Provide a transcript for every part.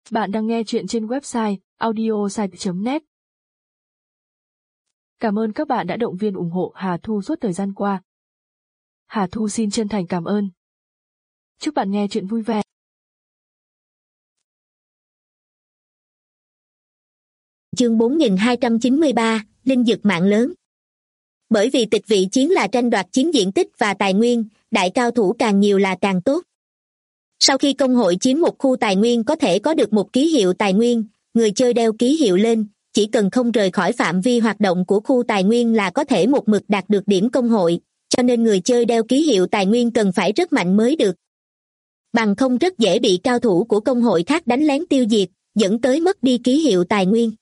Bạn đang nghe chuyện trên website audiosite.net. Cảm ơn các bạn đã động viên ủng hộ Hà Thu suốt thời gian qua. Hà Thu xin chân thành cảm ơn. Chúc bạn nghe chuyện vui vẻ. Chương 4293, Linh dực mạng lớn. Bởi vì tịch vị chiến là tranh đoạt chiến diện tích và tài nguyên, đại cao thủ càng nhiều là càng tốt. Sau khi công hội chiếm một khu tài nguyên có thể có được một ký hiệu tài nguyên, người chơi đeo ký hiệu lên, chỉ cần không rời khỏi phạm vi hoạt động của khu tài nguyên là có thể một mực đạt được điểm công hội, cho nên người chơi đeo ký hiệu tài nguyên cần phải rất mạnh mới được. Bằng không rất dễ bị cao thủ của công hội khác đánh lén tiêu diệt, dẫn tới mất đi ký hiệu tài nguyên.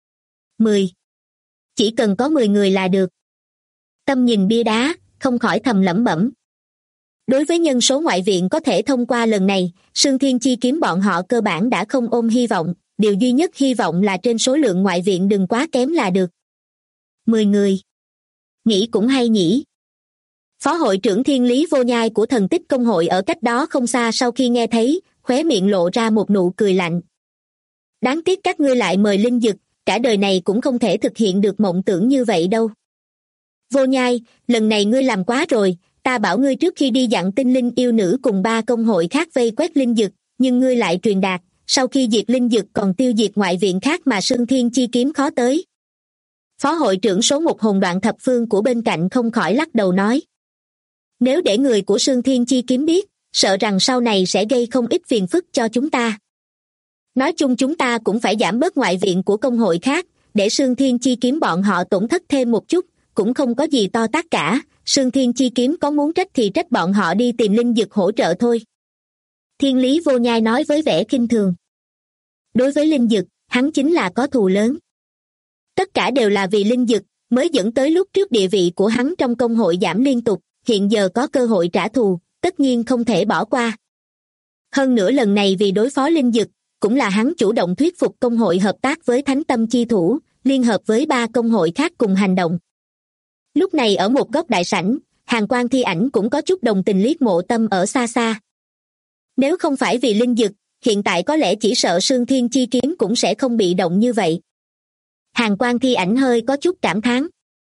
10. Chỉ cần có 10 người là được. Tâm nhìn bia đá, không khỏi thầm lẩm bẩm. Đối với nhân số ngoại viện có thể thông qua lần này, Sương Thiên Chi kiếm bọn họ cơ bản đã không ôm hy vọng, điều duy nhất hy vọng là trên số lượng ngoại viện đừng quá kém là được. 10 người. Nghĩ cũng hay nhỉ. Phó hội trưởng Thiên Lý Vô Nhai của thần tích công hội ở cách đó không xa sau khi nghe thấy, khóe miệng lộ ra một nụ cười lạnh. Đáng tiếc các ngươi lại mời linh dực, cả đời này cũng không thể thực hiện được mộng tưởng như vậy đâu. Vô Nhai, lần này ngươi làm quá rồi, ta bảo ngươi trước khi đi dặn tinh linh yêu nữ cùng 3 công hội khác vây quét linh dực, nhưng ngươi lại truyền đạt, sau khi diệt linh dực còn tiêu diệt ngoại viện khác mà Sương Thiên Chi kiếm khó tới. Phó hội trưởng số 1 Hồn Đoạn Thập Phương của bên cạnh không khỏi lắc đầu nói. Nếu để người của Sương Thiên Chi kiếm biết, sợ rằng sau này sẽ gây không ít phiền phức cho chúng ta. Nói chung chúng ta cũng phải giảm bớt ngoại viện của công hội khác, để Sương Thiên Chi kiếm bọn họ tổn thất thêm một chút, cũng không có gì to tát cả. Sương Thiên Chi kiếm có muốn trách thì trách bọn họ đi tìm linh dực hỗ trợ thôi. Thiên Lý Vô Nhai nói với vẻ khinh thường. Đối với linh dực, hắn chính là có thù lớn. Tất cả đều là vì linh dực, mới dẫn tới lúc trước địa vị của hắn trong công hội giảm liên tục, hiện giờ có cơ hội trả thù, tất nhiên không thể bỏ qua. Hơn nữa lần này vì đối phó linh dực, cũng là hắn chủ động thuyết phục công hội hợp tác với Thánh Tâm Chi Thủ, liên hợp với 3 công hội khác cùng hành động. Lúc này ở một góc đại sảnh, Hàn Quang Thi Ảnh cũng có chút đồng tình liếc Mộ Tâm ở xa xa. Nếu không phải vì linh dực, hiện tại có lẽ chỉ sợ Sương Thiên Chi kiếm cũng sẽ không bị động như vậy. Hàn Quang Thi Ảnh hơi có chút cảm thán.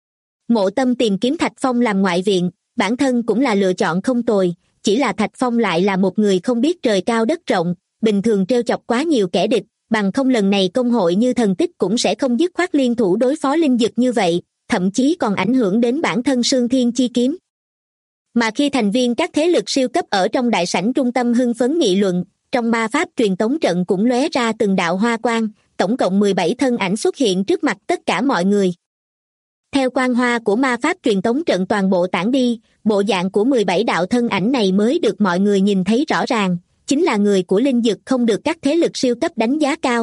Mộ Tâm tìm kiếm Thạch Phong làm ngoại viện, bản thân cũng là lựa chọn không tồi, chỉ là Thạch Phong lại là một người không biết trời cao đất rộng, bình thường trêu chọc quá nhiều kẻ địch, bằng không lần này công hội như thần tích cũng sẽ không dứt khoát liên thủ đối phó linh dực như vậy, thậm chí còn ảnh hưởng đến bản thân Sương Thiên Chi kiếm. Mà khi thành viên các thế lực siêu cấp ở trong đại sảnh trung tâm hưng phấn nghị luận, trong ma pháp truyền tống trận cũng lóe ra từng đạo hoa quang, tổng cộng 17 thân ảnh xuất hiện trước mặt tất cả mọi người. Theo quang hoa của ma pháp truyền tống trận toàn bộ tản đi, bộ dạng của 17 đạo thân ảnh này mới được mọi người nhìn thấy rõ ràng, chính là người của linh dực không được các thế lực siêu cấp đánh giá cao.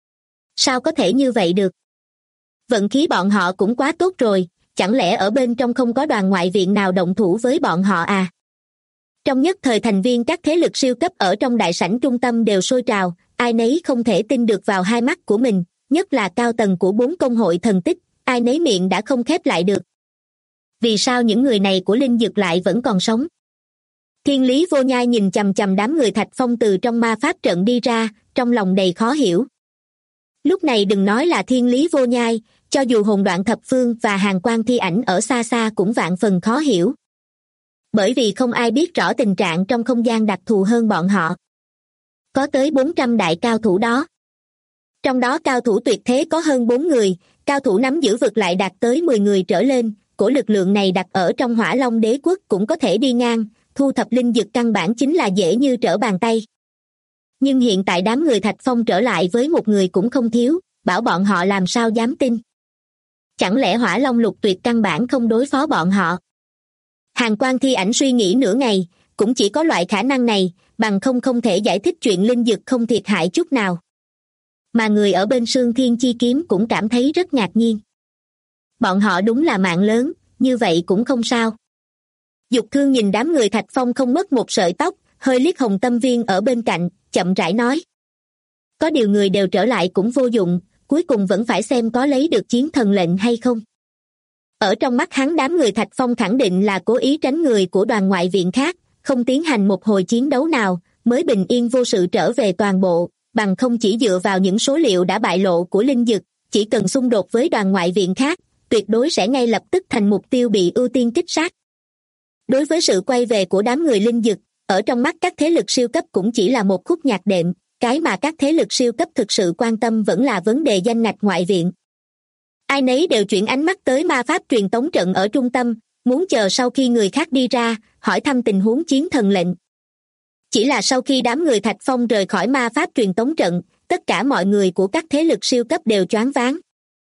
Sao có thể như vậy được? Vận khí bọn họ cũng quá tốt rồi, chẳng lẽ ở bên trong không có đoàn ngoại viện nào động thủ với bọn họ à? Trong nhất thời thành viên các thế lực siêu cấp ở trong đại sảnh trung tâm đều sôi trào, ai nấy không thể tin được vào hai mắt của mình, nhất là cao tầng của 4 công hội thần tích, ai nấy miệng đã không khép lại được. Vì sao những người này của linh dực lại vẫn còn sống? Thiên Lý Vô Nhai nhìn chằm chằm đám người Thạch Phong từ trong ma pháp trận đi ra, trong lòng đầy khó hiểu. Lúc này đừng nói là Thiên Lý Vô Nhai, cho dù Hồn Đoạn Thập Phương và Hàn Quang Thi Ảnh ở xa xa cũng vạn phần khó hiểu. Bởi vì không ai biết rõ tình trạng trong không gian đặc thù hơn bọn họ. Có tới 400 đại cao thủ đó. Trong đó cao thủ tuyệt thế có hơn 4 người, cao thủ nắm giữ vực lại đạt tới 10 người trở lên, cổ lực lượng này đặt ở trong Hỏa Long Đế Quốc cũng có thể đi ngang, thu thập linh dực căn bản chính là dễ như trở bàn tay. Nhưng hiện tại đám người Thạch Phong trở lại với một người cũng không thiếu, bảo bọn họ làm sao dám tin. Chẳng lẽ Hỏa Long Lục Tuyệt căn bản không đối phó bọn họ? Hàn Quang Thi Ảnh suy nghĩ nửa ngày, cũng chỉ có loại khả năng này, bằng không thể giải thích chuyện linh dực không thiệt hại chút nào. Mà người ở bên Sương Thiên Chi kiếm cũng cảm thấy rất ngạc nhiên. Bọn họ đúng là mạng lớn, như vậy cũng không sao. Dục Thương nhìn đám người Thạch Phong không mất một sợi tóc, hơi liếc Hồng Tâm Viên ở bên cạnh, chậm rãi nói. Có điều người đều trở lại cũng vô dụng, cuối cùng vẫn phải xem có lấy được chiến thần lệnh hay không. Ở trong mắt hắn đám người Thạch Phong khẳng định là cố ý tránh người của đoàn ngoại viện khác, không tiến hành một hồi chiến đấu nào, mới bình yên vô sự trở về toàn bộ, bằng không chỉ dựa vào những số liệu đã bại lộ của Linh Dực, chỉ cần xung đột với đoàn ngoại viện khác, tuyệt đối sẽ ngay lập tức thành mục tiêu bị ưu tiên kích sát. Đối với sự quay về của đám người Linh Dực, ở trong mắt các thế lực siêu cấp cũng chỉ là một khúc nhạc đệm, cái mà các thế lực siêu cấp thực sự quan tâm vẫn là vấn đề danh ngạch ngoại viện. Ai nấy đều chuyển ánh mắt tới ma pháp truyền tống trận ở trung tâm, muốn chờ sau khi người khác đi ra, hỏi thăm tình huống chiến thần lệnh. Chỉ là sau khi đám người Thạch Phong rời khỏi ma pháp truyền tống trận, tất cả mọi người của các thế lực siêu cấp đều choáng váng.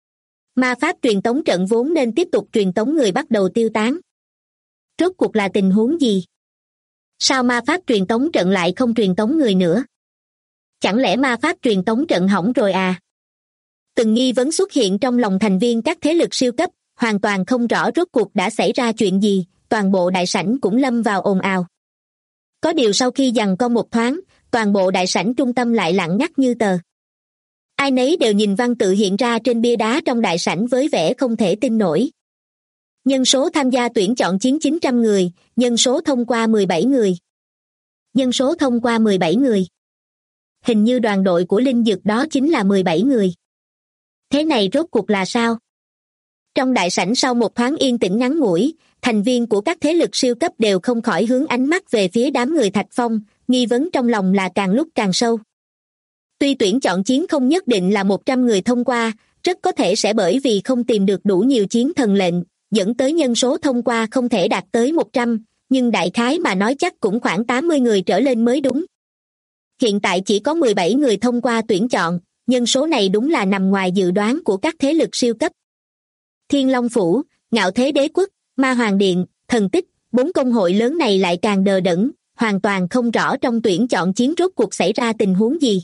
Ma pháp truyền tống trận vốn nên tiếp tục truyền tống người bắt đầu tiêu tán. Rốt cuộc là tình huống gì? Sao ma pháp truyền tống trận lại không truyền tống người nữa? Chẳng lẽ ma pháp truyền tống trận hỏng rồi à? Từng nghi vấn xuất hiện trong lòng thành viên các thế lực siêu cấp, hoàn toàn không rõ rốt cuộc đã xảy ra chuyện gì, toàn bộ đại sảnh cũng lâm vào ồn ào. Có điều sau khi giằng co một thoáng, toàn bộ đại sảnh trung tâm lại lặng ngắt như tờ. Ai nấy đều nhìn văn tự hiện ra trên bia đá trong đại sảnh với vẻ không thể tin nổi. Nhân số tham gia tuyển chọn chiến 900 người, nhân số thông qua 17 người. Nhân số thông qua 17 người. Hình như đoàn đội của Linh Dực đó chính là 17 người. Thế này rốt cuộc là sao? Trong đại sảnh sau một thoáng yên tĩnh ngắn ngủi, thành viên của các thế lực siêu cấp đều không khỏi hướng ánh mắt về phía đám người Thạch Phong, nghi vấn trong lòng là càng lúc càng sâu. Tuy tuyển chọn chiến không nhất định là 100 người thông qua, rất có thể sẽ bởi vì không tìm được đủ nhiều chiến thần lệnh, dẫn tới nhân số thông qua không thể đạt tới 100, nhưng đại khái mà nói chắc cũng khoảng 80 người trở lên mới đúng. Hiện tại chỉ có 17 người thông qua tuyển chọn, nhân số này đúng là nằm ngoài dự đoán của các thế lực siêu cấp. Thiên Long Phủ, Ngạo Thế Đế Quốc, Ma Hoàng Điện, Thần Tích, 4 công hội lớn này lại càng đờ đẫn, hoàn toàn không rõ trong tuyển chọn chiến rốt cuộc xảy ra tình huống gì.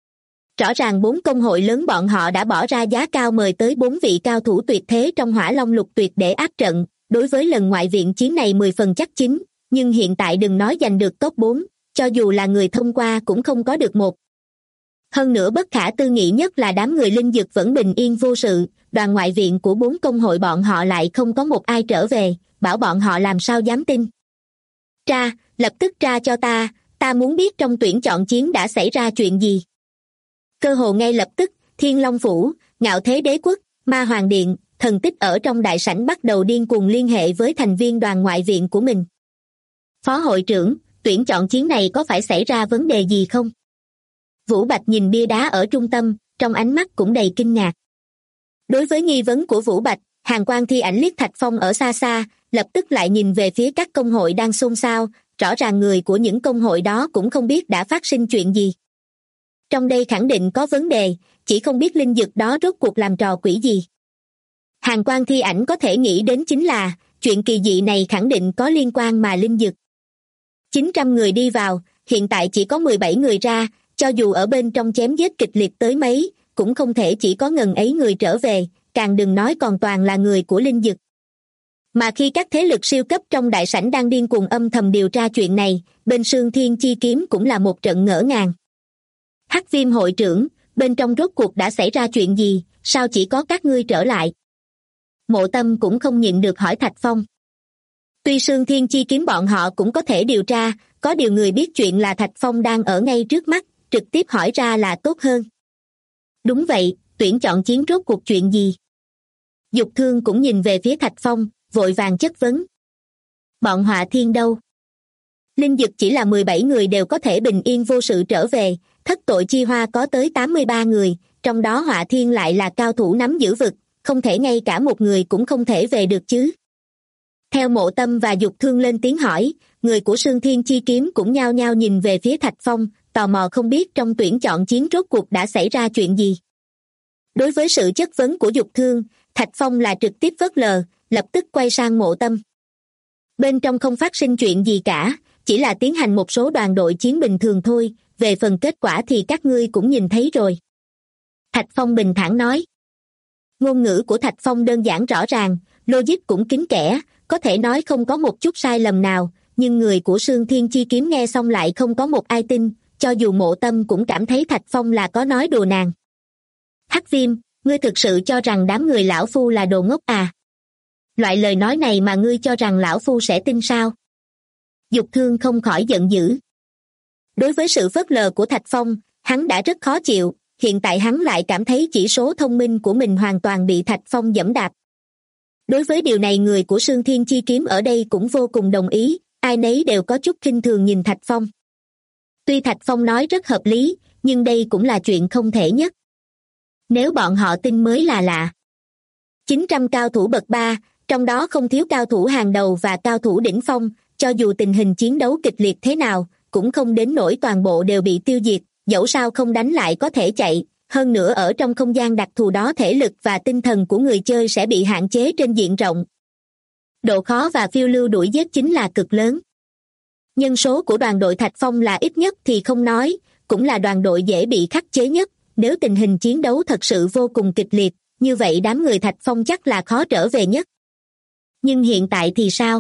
Rõ ràng 4 công hội lớn bọn họ đã bỏ ra giá cao mời tới 4 vị cao thủ tuyệt thế trong Hỏa Long Lục Tuyệt để áp trận, đối với lần ngoại viện chiến này 10 phần chắc chín, nhưng hiện tại đừng nói giành được top 4, cho dù là người thông qua cũng không có được một. Hơn nữa bất khả tư nghị nhất là đám người Linh Dực vẫn bình yên vô sự, đoàn ngoại viện của 4 công hội bọn họ lại không có một ai trở về, bảo bọn họ làm sao dám tin. Tra, lập tức tra cho ta muốn biết trong tuyển chọn chiến đã xảy ra chuyện gì. Cơ hồ ngay lập tức, Thiên Long Phủ, Ngạo Thế Đế Quốc, Ma Hoàng Điện, Thần Tích ở trong đại sảnh bắt đầu điên cuồng liên hệ với thành viên đoàn ngoại viện của mình. Phó hội trưởng, tuyển chọn chiến này có phải xảy ra vấn đề gì không? Vũ Bạch nhìn bia đá ở trung tâm, trong ánh mắt cũng đầy kinh ngạc. Đối với nghi vấn của Vũ Bạch, Hàn Quang Thi Ảnh liếc Thạch Phong ở xa xa, lập tức lại nhìn về phía các công hội đang xôn xao, rõ ràng người của những công hội đó cũng không biết đã phát sinh chuyện gì. Trong đây khẳng định có vấn đề, chỉ không biết Linh Dực đó rốt cuộc làm trò quỷ gì. Hàn Quang Thi Ảnh có thể nghĩ đến chính là, chuyện kỳ dị này khẳng định có liên quan mà Linh Dực. 900 người đi vào, hiện tại chỉ có 17 người ra, cho dù ở bên trong chém giết kịch liệt tới mấy, cũng không thể chỉ có ngần ấy người trở về, càng đừng nói còn toàn là người của Linh Dực. Mà khi các thế lực siêu cấp trong đại sảnh đang điên cuồng âm thầm điều tra chuyện này, bên Sương Thiên Chi Kiếm cũng là một trận ngỡ ngàng. Hắc Viêm hội trưởng, bên trong rốt cuộc đã xảy ra chuyện gì, sao chỉ có các ngươi trở lại? Mộ Tâm cũng không nhịn được hỏi Thạch Phong. Tuy Sương Thiên Chi Kiếm bọn họ cũng có thể điều tra, có điều người biết chuyện là Thạch Phong đang ở ngay trước mắt, trực tiếp hỏi ra là tốt hơn. Đúng vậy, tuyển chọn chiến rốt cuộc chuyện gì? Dục Thương cũng nhìn về phía Thạch Phong, vội vàng chất vấn. Bọn Họa Thiên đâu? Linh Dực chỉ là 17 người đều có thể bình yên vô sự trở về, thất tội chi hoa có tới 83 người, trong đó Họa Thiên lại là cao thủ nắm giữ vực, không thể ngay cả một người cũng không thể về được chứ. Theo Mộ Tâm và Dục Thương lên tiếng hỏi, người của Sương Thiên Chi Kiếm cũng nhao nhao nhìn về phía Thạch Phong, tò mò không biết trong tuyển chọn chiến rốt cuộc đã xảy ra chuyện gì. Đối với sự chất vấn của Dục Thương, Thạch Phong là trực tiếp phớt lờ, lập tức quay sang Mộ Tâm. Bên trong không phát sinh chuyện gì cả, chỉ là tiến hành một số đoàn đội chiến bình thường thôi, về phần kết quả thì các ngươi cũng nhìn thấy rồi. Thạch Phong bình thản nói. Ngôn ngữ của Thạch Phong đơn giản rõ ràng, logic cũng kín kẽ, có thể nói không có một chút sai lầm nào, nhưng người của Sương Thiên Chi Kiếm nghe xong lại không có một ai tin, cho dù Mộ Tâm cũng cảm thấy Thạch Phong là có nói đùa nàng. Hắc Viêm, ngươi thực sự cho rằng đám người lão phu là đồ ngốc à? Loại lời nói này mà ngươi cho rằng lão phu sẽ tin sao? Dục Thương không khỏi giận dữ. Đối với sự phớt lờ của Thạch Phong, Hắn đã rất khó chịu, hiện tại hắn lại cảm thấy chỉ số thông minh của mình hoàn toàn bị Thạch Phong giẫm đạp. Đối với điều này người của Sương Thiên Chi Kiếm ở đây cũng vô cùng đồng ý, ai nấy đều có chút khinh thường nhìn Thạch Phong. Tuy Thạch Phong nói rất hợp lý, nhưng đây cũng là chuyện không thể nhất. Nếu bọn họ tin mới là lạ. 900 cao thủ bậc 3, trong đó không thiếu cao thủ hàng đầu và cao thủ đỉnh phong, cho dù tình hình chiến đấu kịch liệt thế nào, cũng không đến nỗi toàn bộ đều bị tiêu diệt, dẫu sao không đánh lại có thể chạy, hơn nữa ở trong không gian đặc thù đó thể lực và tinh thần của người chơi sẽ bị hạn chế trên diện rộng. Độ khó và phiêu lưu đuổi giết chính là cực lớn. Nhân số của đoàn đội Thạch Phong là ít nhất thì không nói, cũng là đoàn đội dễ bị khắc chế nhất, nếu tình hình chiến đấu thật sự vô cùng kịch liệt, như vậy đám người Thạch Phong chắc là khó trở về nhất. Nhưng hiện tại thì sao?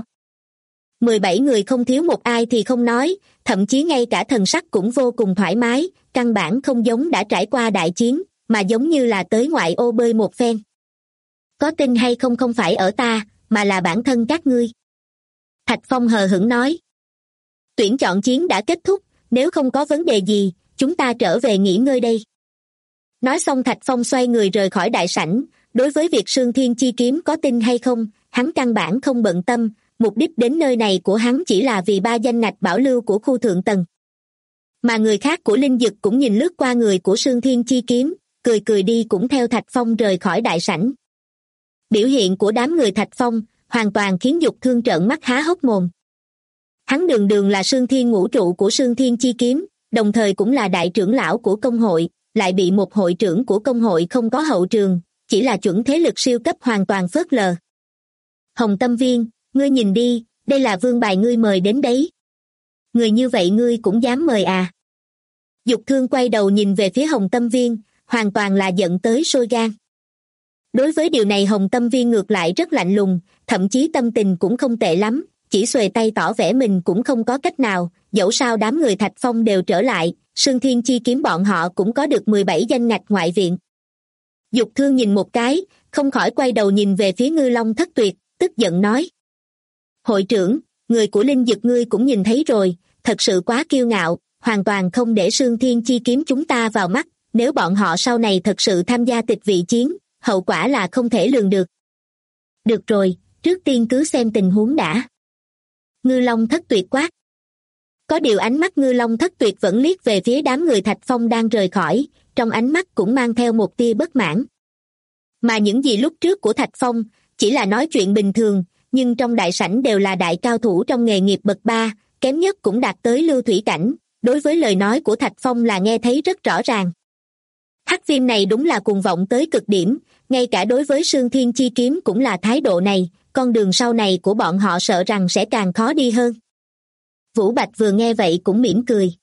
17 người không thiếu một ai thì không nói, thậm chí ngay cả thần sắc cũng vô cùng thoải mái, căn bản không giống đã trải qua đại chiến, mà giống như là tới ngoại ô bơi một phen. Có tin hay không không phải ở ta, mà là bản thân các ngươi. Thạch Phong hờ hững nói. Tuyển chọn chiến đã kết thúc, nếu không có vấn đề gì, chúng ta trở về nghỉ ngơi đây. Nói xong Thạch Phong xoay người rời khỏi đại sảnh, đối với việc Sương Thiên Chi Kiếm có tin hay không, hắn căn bản không bận tâm, mục đích đến nơi này của hắn chỉ là vì 3 danh ngạch bảo lưu của khu thượng tầng. Mà người khác của Linh Dực cũng nhìn lướt qua người của Sương Thiên Chi Kiếm, cười cười đi cũng theo Thạch Phong rời khỏi đại sảnh. Biểu hiện của đám người Thạch Phong hoàn toàn khiến Dục Thương trợn mắt há hốc mồm. Hắn đường đường là Sương Thiên Ngũ Trụ của Sương Thiên Chi Kiếm, đồng thời cũng là đại trưởng lão của công hội, lại bị một hội trưởng của công hội không có hậu trường, chỉ là chuẩn thế lực siêu cấp hoàn toàn phớt lờ. Hồng Tâm Viên, ngươi nhìn đi, đây là vương bài ngươi mời đến đấy. Người như vậy ngươi cũng dám mời à? Dục Thương quay đầu nhìn về phía Hồng Tâm Viên, hoàn toàn là giận tới sôi gan. Đối với điều này Hồng Tâm Viên ngược lại rất lạnh lùng, thậm chí tâm tình cũng không tệ lắm, chỉ xuề tay tỏ vẻ mình cũng không có cách nào, dẫu sao đám người Thạch Phong đều trở lại, Sương Thiên Chi Kiếm bọn họ cũng có được 17 danh ngạch ngoại viện. Dục Thương nhìn một cái, không khỏi quay đầu nhìn về phía Ngư Long Thất Tuyệt, tức giận nói. Hội trưởng, người của Linh Dực ngươi cũng nhìn thấy rồi, thật sự quá kiêu ngạo, hoàn toàn không để Sương Thiên Chi Kiếm chúng ta vào mắt, nếu bọn họ sau này thật sự tham gia tịch vị chiến, hậu quả là không thể lường được. Được rồi, trước tiên cứ xem tình huống đã. Ngư Long Thất Tuyệt quát. Có điều ánh mắt Ngư Long Thất Tuyệt vẫn liếc về phía đám người Thạch Phong đang rời khỏi, trong ánh mắt cũng mang theo một tia bất mãn. Mà những gì lúc trước của Thạch Phong chỉ là nói chuyện bình thường, nhưng trong đại sảnh đều là đại cao thủ trong nghề nghiệp bậc 3, kém nhất cũng đạt tới lưu thủy cảnh, đối với lời nói của Thạch Phong là nghe thấy rất rõ ràng. Hắc Viêm này đúng là cuồng vọng tới cực điểm, ngay cả đối với Sương Thiên Chi Kiếm cũng là thái độ này, con đường sau này của bọn họ sợ rằng sẽ càng khó đi hơn. Vũ Bạch vừa nghe vậy cũng mỉm cười.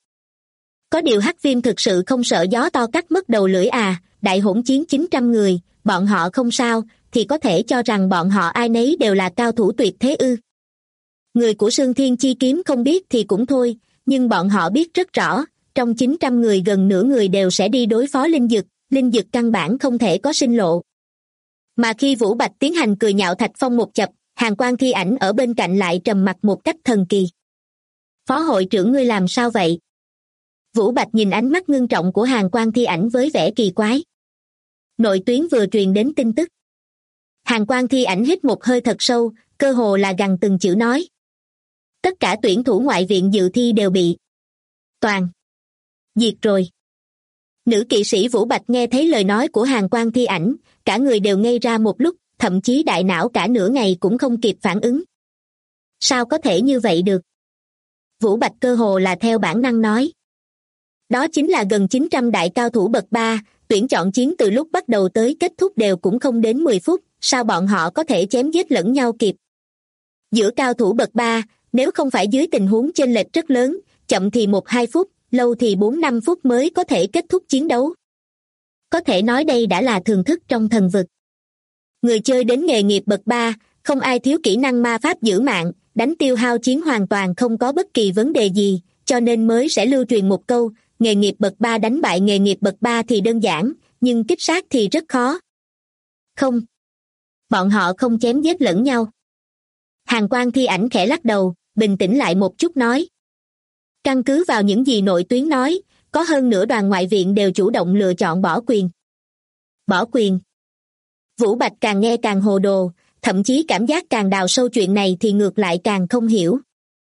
Có điều Hắc Viêm thực sự không sợ gió to cắt mất đầu lưỡi à, đại hỗn chiến 900 người, bọn họ không sao, thì có thể cho rằng bọn họ ai nấy đều là cao thủ tuyệt thế ư. Người của Sương Thiên Chi Kiếm không biết thì cũng thôi, nhưng bọn họ biết rất rõ, trong 900 người gần nửa người đều sẽ đi đối phó Linh Dực căn bản không thể có sinh lộ. Mà khi Vũ Bạch tiến hành cười nhạo Thạch Phong một chập, Hàn Quang Thi Ảnh ở bên cạnh lại trầm mặc một cách thần kỳ. Phó hội trưởng ngươi làm sao vậy? Vũ Bạch nhìn ánh mắt ngưng trọng của Hàn Quang Thi Ảnh với vẻ kỳ quái. Nội tuyến vừa truyền đến tin tức. Hàn Quang Thi Ảnh hít một hơi thật sâu, cơ hồ là gằn từng chữ nói. Tất cả tuyển thủ ngoại viện dự thi đều bị toàn diệt rồi. Nữ kỵ sĩ Vũ Bạch nghe thấy lời nói của Hàn Quang Thi Ảnh, cả người đều ngây ra một lúc, thậm chí đại não cả nửa ngày cũng không kịp phản ứng. Sao có thể như vậy được? Vũ Bạch cơ hồ là theo bản năng nói. Đó chính là gần 900 đại cao thủ bậc 3, tuyển chọn chiến từ lúc bắt đầu tới kết thúc đều cũng không đến 10 phút, sao bọn họ có thể chém giết lẫn nhau kịp? Giữa cao thủ bậc 3, nếu không phải dưới tình huống chênh lệch rất lớn, chậm thì 1-2 phút, lâu thì 4-5 phút mới có thể kết thúc chiến đấu. Có thể nói đây đã là thường thức trong thần vực. Người chơi đến nghề nghiệp bậc 3, không ai thiếu kỹ năng ma pháp giữ mạng, đánh tiêu hao chiến hoàn toàn không có bất kỳ vấn đề gì, cho nên mới sẽ lưu truyền một câu, nghề nghiệp bậc 3 đánh bại nghề nghiệp bậc 3 thì đơn giản, nhưng kích sát thì rất khó. Không. Bọn họ không chém giết lẫn nhau. Hàn Quang Thi Ảnh khẽ lắc đầu, bình tĩnh lại một chút nói. Căn cứ vào những gì nội tuyến nói, có hơn nửa đoàn ngoại viện đều chủ động lựa chọn bỏ quyền. Bỏ quyền. Vũ Bạch càng nghe càng hồ đồ, thậm chí cảm giác càng đào sâu chuyện này thì ngược lại càng không hiểu.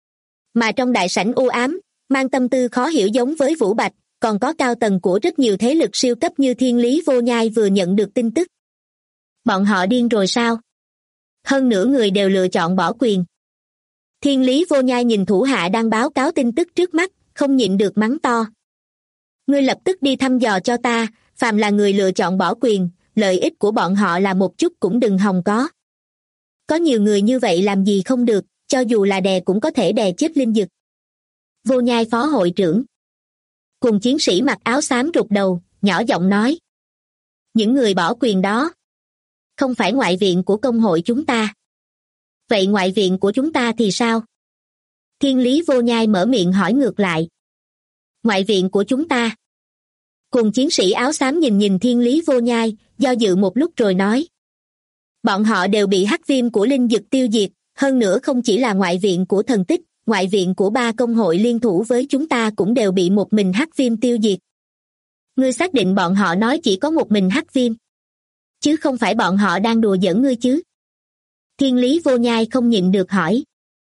Mà trong đại sảnh u ám, mang tâm tư khó hiểu giống với Vũ Bạch, còn có cao tầng của rất nhiều thế lực siêu cấp như Thiên Lý Vô Nhai vừa nhận được tin tức. Bọn họ điên rồi sao? Hơn nửa người đều lựa chọn bỏ quyền. Thiên Lý Vô Nhai nhìn thủ hạ đang báo cáo tin tức trước mắt, không nhịn được mắng to. Ngươi lập tức đi thăm dò cho ta, phàm là người lựa chọn bỏ quyền, lợi ích của bọn họ là một chút cũng đừng hòng có. Có nhiều người như vậy làm gì không được, cho dù là đè cũng có thể đè chết Linh Dực. Vô Nhai phó hội trưởng. Cùng chiến sĩ mặc áo xám rụt đầu, nhỏ giọng nói. Những người bỏ quyền đó không phải ngoại viện của công hội chúng ta. Vậy ngoại viện của chúng ta thì sao? Thiên Lý Vô Nhai mở miệng hỏi ngược lại. Ngoại viện của chúng ta. Cùng chiến sĩ áo xám nhìn Thiên Lý Vô Nhai, do dự một lúc rồi nói. Bọn họ đều bị hắc viêm của Linh Dực tiêu diệt, hơn nữa không chỉ là ngoại viện của Thần Tích, ngoại viện của 3 công hội liên thủ với chúng ta cũng đều bị một mình hắc viêm tiêu diệt. Ngươi xác định bọn họ nói chỉ có một mình hắc viêm, chứ không phải bọn họ đang đùa giỡn ngươi chứ? Thiên Lý Vô Nhai không nhịn được hỏi.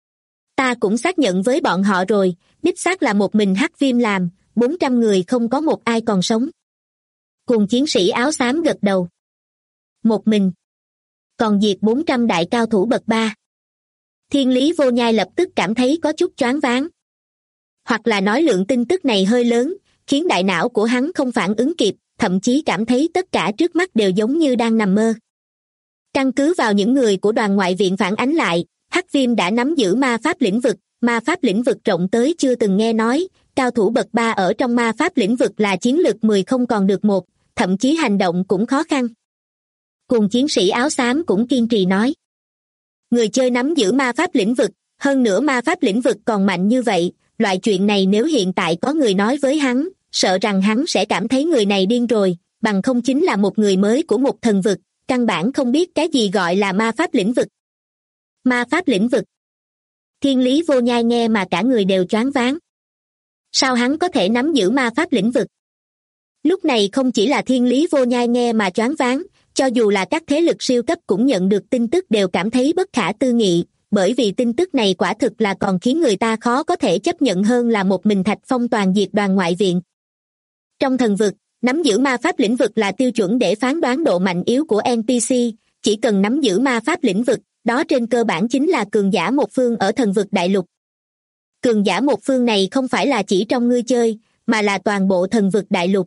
Ta cũng xác nhận với bọn họ rồi, đích xác là một mình hắc viêm làm, 400 người không có một ai còn sống. Cùng chiến sĩ áo xám gật đầu. Một mình. Còn diệt 400 đại cao thủ bậc 3. Thiên Lý Vô Nhai lập tức cảm thấy có chút choáng váng. Hoặc là nói lượng tin tức này hơi lớn, khiến đại não của hắn không phản ứng kịp, thậm chí cảm thấy tất cả trước mắt đều giống như đang nằm mơ. Căn cứ vào những người của đoàn ngoại viện phản ánh lại, hắc viêm đã nắm giữ ma pháp lĩnh vực rộng tới chưa từng nghe nói, cao thủ bậc 3 ở trong ma pháp lĩnh vực là chiến lược 10 không còn được một, thậm chí hành động cũng khó khăn. Cùng chiến sĩ áo xám cũng kiên trì nói. Người chơi nắm giữ ma pháp lĩnh vực, hơn nữa ma pháp lĩnh vực còn mạnh như vậy, loại chuyện này nếu hiện tại có người nói với hắn, sợ rằng hắn sẽ cảm thấy người này điên rồi, bằng không chính là một người mới của một thần vực, căn bản không biết cái gì gọi là ma pháp lĩnh vực. Ma pháp lĩnh vực. Thiên Lý Vô Nhai nghe mà cả người đều choáng váng. Sao hắn có thể nắm giữ ma pháp lĩnh vực? Lúc này không chỉ là Thiên Lý Vô Nhai nghe mà choáng váng, cho dù là các thế lực siêu cấp cũng nhận được tin tức đều cảm thấy bất khả tư nghị, bởi vì tin tức này quả thực là còn khiến người ta khó có thể chấp nhận hơn là một mình Thạch Phong toàn diệt đoàn ngoại viện. Trong thần vực, nắm giữ ma pháp lĩnh vực là tiêu chuẩn để phán đoán độ mạnh yếu của NPC, chỉ cần nắm giữ ma pháp lĩnh vực, đó trên cơ bản chính là cường giả một phương ở thần vực đại lục. Cường giả một phương này không phải là chỉ trong ngươi chơi, mà là toàn bộ thần vực đại lục.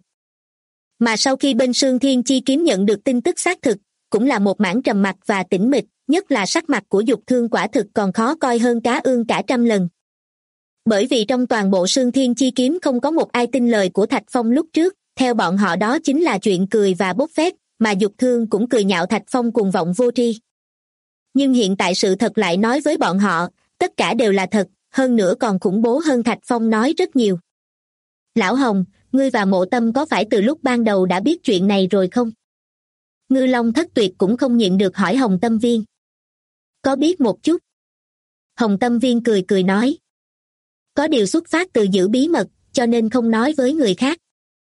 Mà sau khi bên Sương Thiên Chi Kiếm nhận được tin tức xác thực, cũng là một mảng trầm mặc và tĩnh mịch, nhất là sắc mặt của Dục Thương quả thực còn khó coi hơn cá ương cả trăm lần. Bởi vì trong toàn bộ Sương Thiên Chi Kiếm không có một ai tin lời của Thạch Phong lúc trước, theo bọn họ đó chính là chuyện cười và bốc phét, mà Dục Thương cũng cười nhạo Thạch Phong cuồng vọng vô tri. Nhưng hiện tại sự thật lại nói với bọn họ, tất cả đều là thật, hơn nữa còn khủng bố hơn Thạch Phong nói rất nhiều. Lão Hồng, ngươi và Mộ Tâm có phải từ lúc ban đầu đã biết chuyện này rồi không? Ngư Long Thất Tuyệt cũng không nhịn được hỏi Hồng Tâm Viên. Có biết một chút. Hồng Tâm Viên cười cười nói. Có điều xuất phát từ giữ bí mật, cho nên không nói với người khác.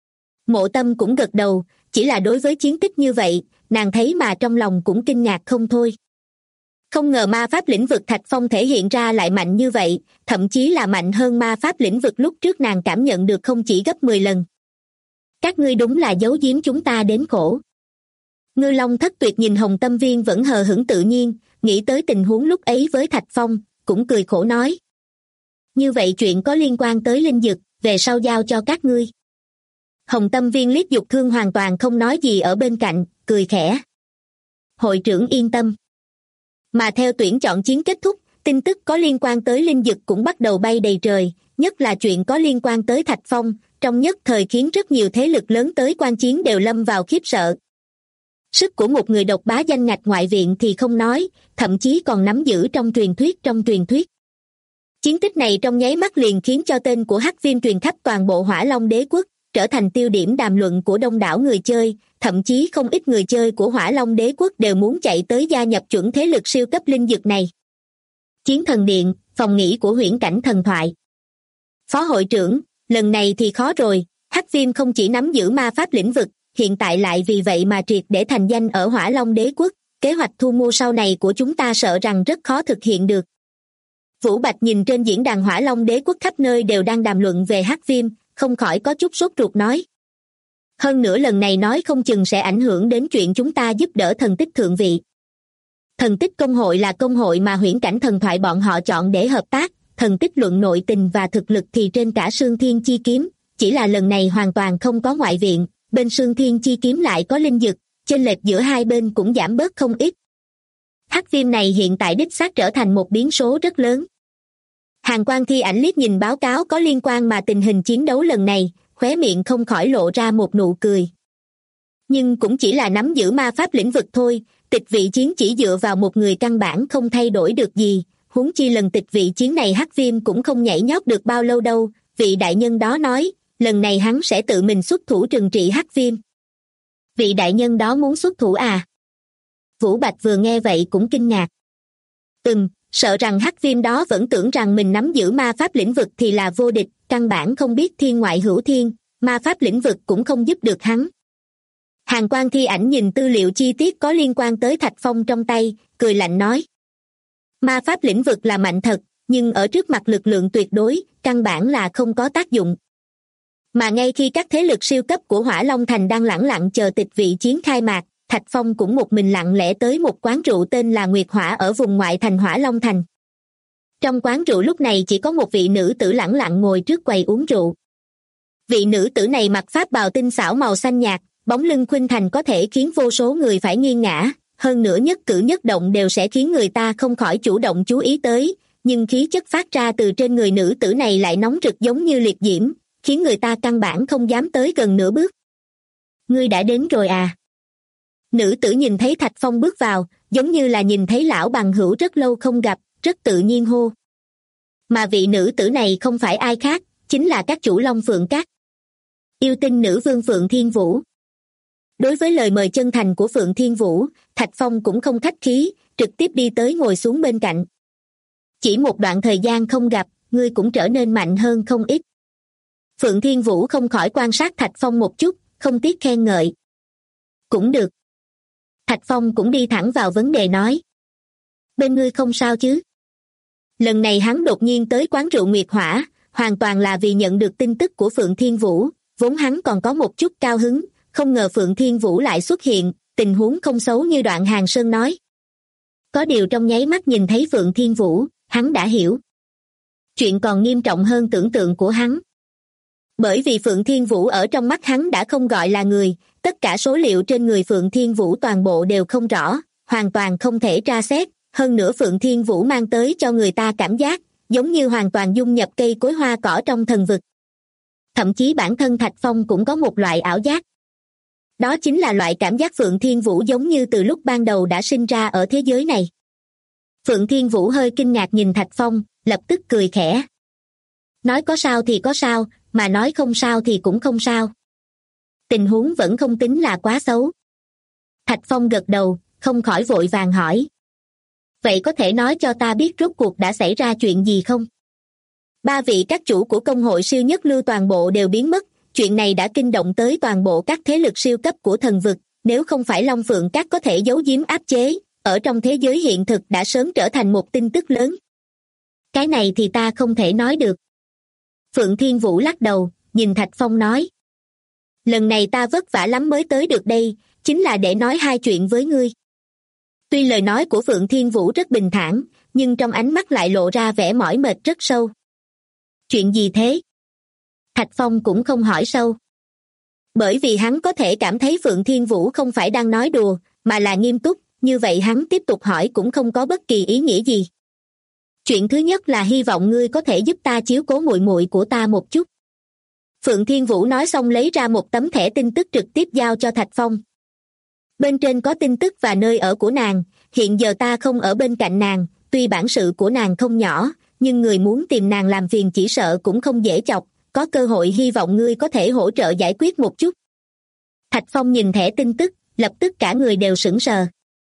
Mộ Tâm cũng gật đầu, chỉ là đối với chiến tích như vậy, nàng thấy mà trong lòng cũng kinh ngạc không thôi. Không ngờ ma pháp lĩnh vực Thạch Phong thể hiện ra lại mạnh như vậy, thậm chí là mạnh hơn ma pháp lĩnh vực lúc trước nàng cảm nhận được không chỉ gấp 10 lần. Các ngươi đúng là giấu giếm chúng ta đến khổ. Ngư Long Thất Tuyệt nhìn Hồng Tâm Viên vẫn hờ hững tự nhiên, nghĩ tới tình huống lúc ấy với Thạch Phong, cũng cười khổ nói. Như vậy chuyện có liên quan tới linh dực, về sau giao cho các ngươi. Hồng Tâm Viên liếc Dục Thương hoàn toàn không nói gì ở bên cạnh, cười khẽ. Hội trưởng yên tâm. Mà theo tuyển chọn chiến kết thúc, tin tức có liên quan tới linh dực cũng bắt đầu bay đầy trời, nhất là chuyện có liên quan tới Thạch Phong, trong nhất thời khiến rất nhiều thế lực lớn tới quan chiến đều lâm vào khiếp sợ. Sức của một người độc bá danh ngạch ngoại viện thì không nói, thậm chí còn nắm giữ trong truyền thuyết. Chiến tích này trong nháy mắt liền khiến cho tên của Hắc Viêm truyền khắp toàn bộ Hỏa Long Đế quốc, trở thành tiêu điểm đàm luận của đông đảo người chơi, thậm chí không ít người chơi của Hỏa Long Đế quốc đều muốn chạy tới gia nhập chuẩn thế lực siêu cấp linh dược này. Chiến Thần Điện, phòng nghỉ của Huyễn Cảnh Thần Thoại. Phó hội trưởng, lần này thì khó rồi, Hắc Viêm không chỉ nắm giữ ma pháp lĩnh vực, hiện tại lại vì vậy mà triệt để thành danh ở Hỏa Long Đế quốc, kế hoạch thu mua sau này của chúng ta sợ rằng rất khó thực hiện được. Vũ Bạch nhìn trên diễn đàn Hỏa Long Đế quốc khắp nơi đều đang đàm luận về Hắc Viêm, không khỏi có chút sốt ruột nói. Hơn nữa lần này nói không chừng sẽ ảnh hưởng đến chuyện chúng ta giúp đỡ thần tích thượng vị. Thần tích công hội là công hội mà huyễn cảnh thần thoại bọn họ chọn để hợp tác, thần tích luận nội tình và thực lực thì trên cả Sương Thiên Chi Kiếm, chỉ là lần này hoàn toàn không có ngoại viện, bên Sương Thiên Chi Kiếm lại có linh dực, chênh lệch giữa hai bên cũng giảm bớt không ít. Hắc Viêm này hiện tại đích xác trở thành một biến số rất lớn. Hàn Quang Thi Ảnh liếc nhìn báo cáo có liên quan mà tình hình chiến đấu lần này, khóe miệng không khỏi lộ ra một nụ cười. Nhưng cũng chỉ là nắm giữ ma pháp lĩnh vực thôi, tịch vị chiến chỉ dựa vào một người căn bản không thay đổi được gì, huống chi lần tịch vị chiến này Hắc Viêm cũng không nhảy nhót được bao lâu đâu, vị đại nhân đó nói, lần này hắn sẽ tự mình xuất thủ trừng trị Hắc Viêm. Vị đại nhân đó muốn xuất thủ à? Vũ Bạch vừa nghe vậy cũng kinh ngạc. Sợ rằng Hắc Viêm đó vẫn tưởng rằng mình nắm giữ ma pháp lĩnh vực thì là vô địch, căn bản không biết thiên ngoại hữu thiên, ma pháp lĩnh vực cũng không giúp được hắn. Hàn Quang Thi Ảnh nhìn tư liệu chi tiết có liên quan tới Thạch Phong trong tay, cười lạnh nói. Ma pháp lĩnh vực là mạnh thật, nhưng ở trước mặt lực lượng tuyệt đối, căn bản là không có tác dụng. Mà ngay khi các thế lực siêu cấp của Hỏa Long Thành đang lẳng lặng chờ tịch vị chiến khai mạc, Thạch Phong cũng một mình lặng lẽ tới một quán rượu tên là Nguyệt Hỏa ở vùng ngoại thành Hỏa Long Thành. Trong quán rượu lúc này chỉ có một vị nữ tử lẳng lặng ngồi trước quầy uống rượu. Vị nữ tử này mặc pháp bào tinh xảo màu xanh nhạt, bóng lưng khuynh thành có thể khiến vô số người phải nghiêng ngã, hơn nữa nhất cử nhất động đều sẽ khiến người ta không khỏi chủ động chú ý tới, nhưng khí chất phát ra từ trên người nữ tử này lại nóng rực giống như liệt diễm, khiến người ta căn bản không dám tới gần nửa bước. Ngươi đã đến rồi à? Nữ tử nhìn thấy Thạch Phong bước vào, giống như là nhìn thấy lão bằng hữu rất lâu không gặp, rất tự nhiên hô. Mà vị nữ tử này không phải ai khác, chính là các chủ Long Phượng Các. Yêu tinh nữ vương Phượng Thiên Vũ. Đối với lời mời chân thành của Phượng Thiên Vũ, Thạch Phong cũng không khách khí, trực tiếp đi tới ngồi xuống bên cạnh. Chỉ một đoạn thời gian không gặp, ngươi cũng trở nên mạnh hơn không ít. Phượng Thiên Vũ không khỏi quan sát Thạch Phong một chút, không tiếc khen ngợi. Cũng được. Thạch Phong cũng đi thẳng vào vấn đề nói. Bên ngươi không sao chứ? Lần này hắn đột nhiên tới quán rượu Nguyệt Hỏa, hoàn toàn là vì nhận được tin tức của Phượng Thiên Vũ, vốn hắn còn có một chút cao hứng, không ngờ Phượng Thiên Vũ lại xuất hiện, tình huống không xấu như Đoạn Hàn Sơn nói. Có điều trong nháy mắt nhìn thấy Phượng Thiên Vũ, hắn đã hiểu. Chuyện còn nghiêm trọng hơn tưởng tượng của hắn. Bởi vì Phượng Thiên Vũ ở trong mắt hắn đã không gọi là người, tất cả số liệu trên người Phượng Thiên Vũ toàn bộ đều không rõ, hoàn toàn không thể tra xét, hơn nữa Phượng Thiên Vũ mang tới cho người ta cảm giác, giống như hoàn toàn dung nhập cây cối hoa cỏ trong thần vực. Thậm chí bản thân Thạch Phong cũng có một loại ảo giác. Đó chính là loại cảm giác Phượng Thiên Vũ giống như từ lúc ban đầu đã sinh ra ở thế giới này. Phượng Thiên Vũ hơi kinh ngạc nhìn Thạch Phong, lập tức cười khẽ. Nói có sao thì có sao, mà nói không sao thì cũng không sao. Tình huống vẫn không tính là quá xấu. Thạch Phong gật đầu, không khỏi vội vàng hỏi. Vậy có thể nói cho ta biết rốt cuộc đã xảy ra chuyện gì không? 3 vị các chủ của công hội siêu nhất lưu toàn bộ đều biến mất, chuyện này đã kinh động tới toàn bộ các thế lực siêu cấp của thần vực, nếu không phải Long Phượng Các có thể giấu giếm áp chế, ở trong thế giới hiện thực đã sớm trở thành một tin tức lớn. Cái này thì ta không thể nói được. Phượng Thiên Vũ lắc đầu, nhìn Thạch Phong nói. Lần này ta vất vả lắm mới tới được đây, chính là để nói 2 chuyện với ngươi. Tuy lời nói của Phượng Thiên Vũ rất bình thản, nhưng trong ánh mắt lại lộ ra vẻ mỏi mệt rất sâu. Chuyện gì thế? Thạch Phong cũng không hỏi sâu. Bởi vì hắn có thể cảm thấy Phượng Thiên Vũ không phải đang nói đùa, mà là nghiêm túc, như vậy hắn tiếp tục hỏi cũng không có bất kỳ ý nghĩa gì. Chuyện thứ nhất là hy vọng ngươi có thể giúp ta chiếu cố muội muội của ta một chút. Phượng Thiên Vũ nói xong lấy ra một tấm thẻ tin tức trực tiếp giao cho Thạch Phong. Bên trên có tin tức và nơi ở của nàng, hiện giờ ta không ở bên cạnh nàng, tuy bản sự của nàng không nhỏ, nhưng người muốn tìm nàng làm phiền chỉ sợ cũng không dễ chọc, có cơ hội hy vọng ngươi có thể hỗ trợ giải quyết một chút. Thạch Phong nhìn thẻ tin tức, lập tức cả người đều sững sờ.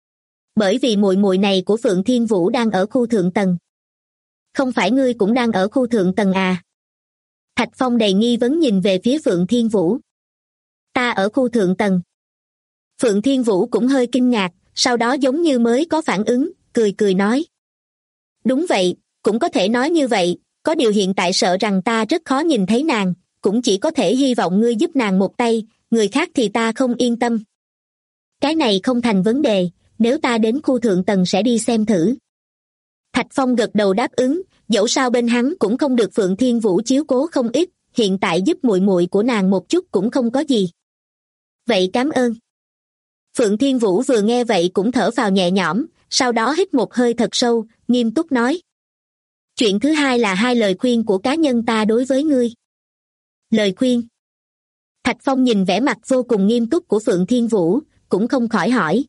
Bởi vì muội muội này của Phượng Thiên Vũ đang ở khu thượng tầng. Không phải ngươi cũng đang ở khu thượng tầng à? Thạch Phong đầy nghi vấn nhìn về phía Phượng Thiên Vũ. Ta ở khu thượng tầng. Phượng Thiên Vũ cũng hơi kinh ngạc, sau đó giống như mới có phản ứng, cười cười nói. Đúng vậy, cũng có thể nói như vậy, có điều hiện tại sợ rằng ta rất khó nhìn thấy nàng, cũng chỉ có thể hy vọng ngươi giúp nàng một tay, người khác thì ta không yên tâm. Cái này không thành vấn đề, nếu ta đến khu thượng tầng sẽ đi xem thử. Thạch Phong gật đầu đáp ứng, dẫu sao bên hắn cũng không được Phượng Thiên Vũ chiếu cố không ít, hiện tại giúp muội muội của nàng một chút cũng không có gì. Vậy cảm ơn. Phượng Thiên Vũ vừa nghe vậy cũng thở phào nhẹ nhõm, sau đó hít một hơi thật sâu, nghiêm túc nói. Chuyện thứ hai là 2 lời khuyên của cá nhân ta đối với ngươi. Lời khuyên. Thạch Phong nhìn vẻ mặt vô cùng nghiêm túc của Phượng Thiên Vũ, cũng không khỏi hỏi.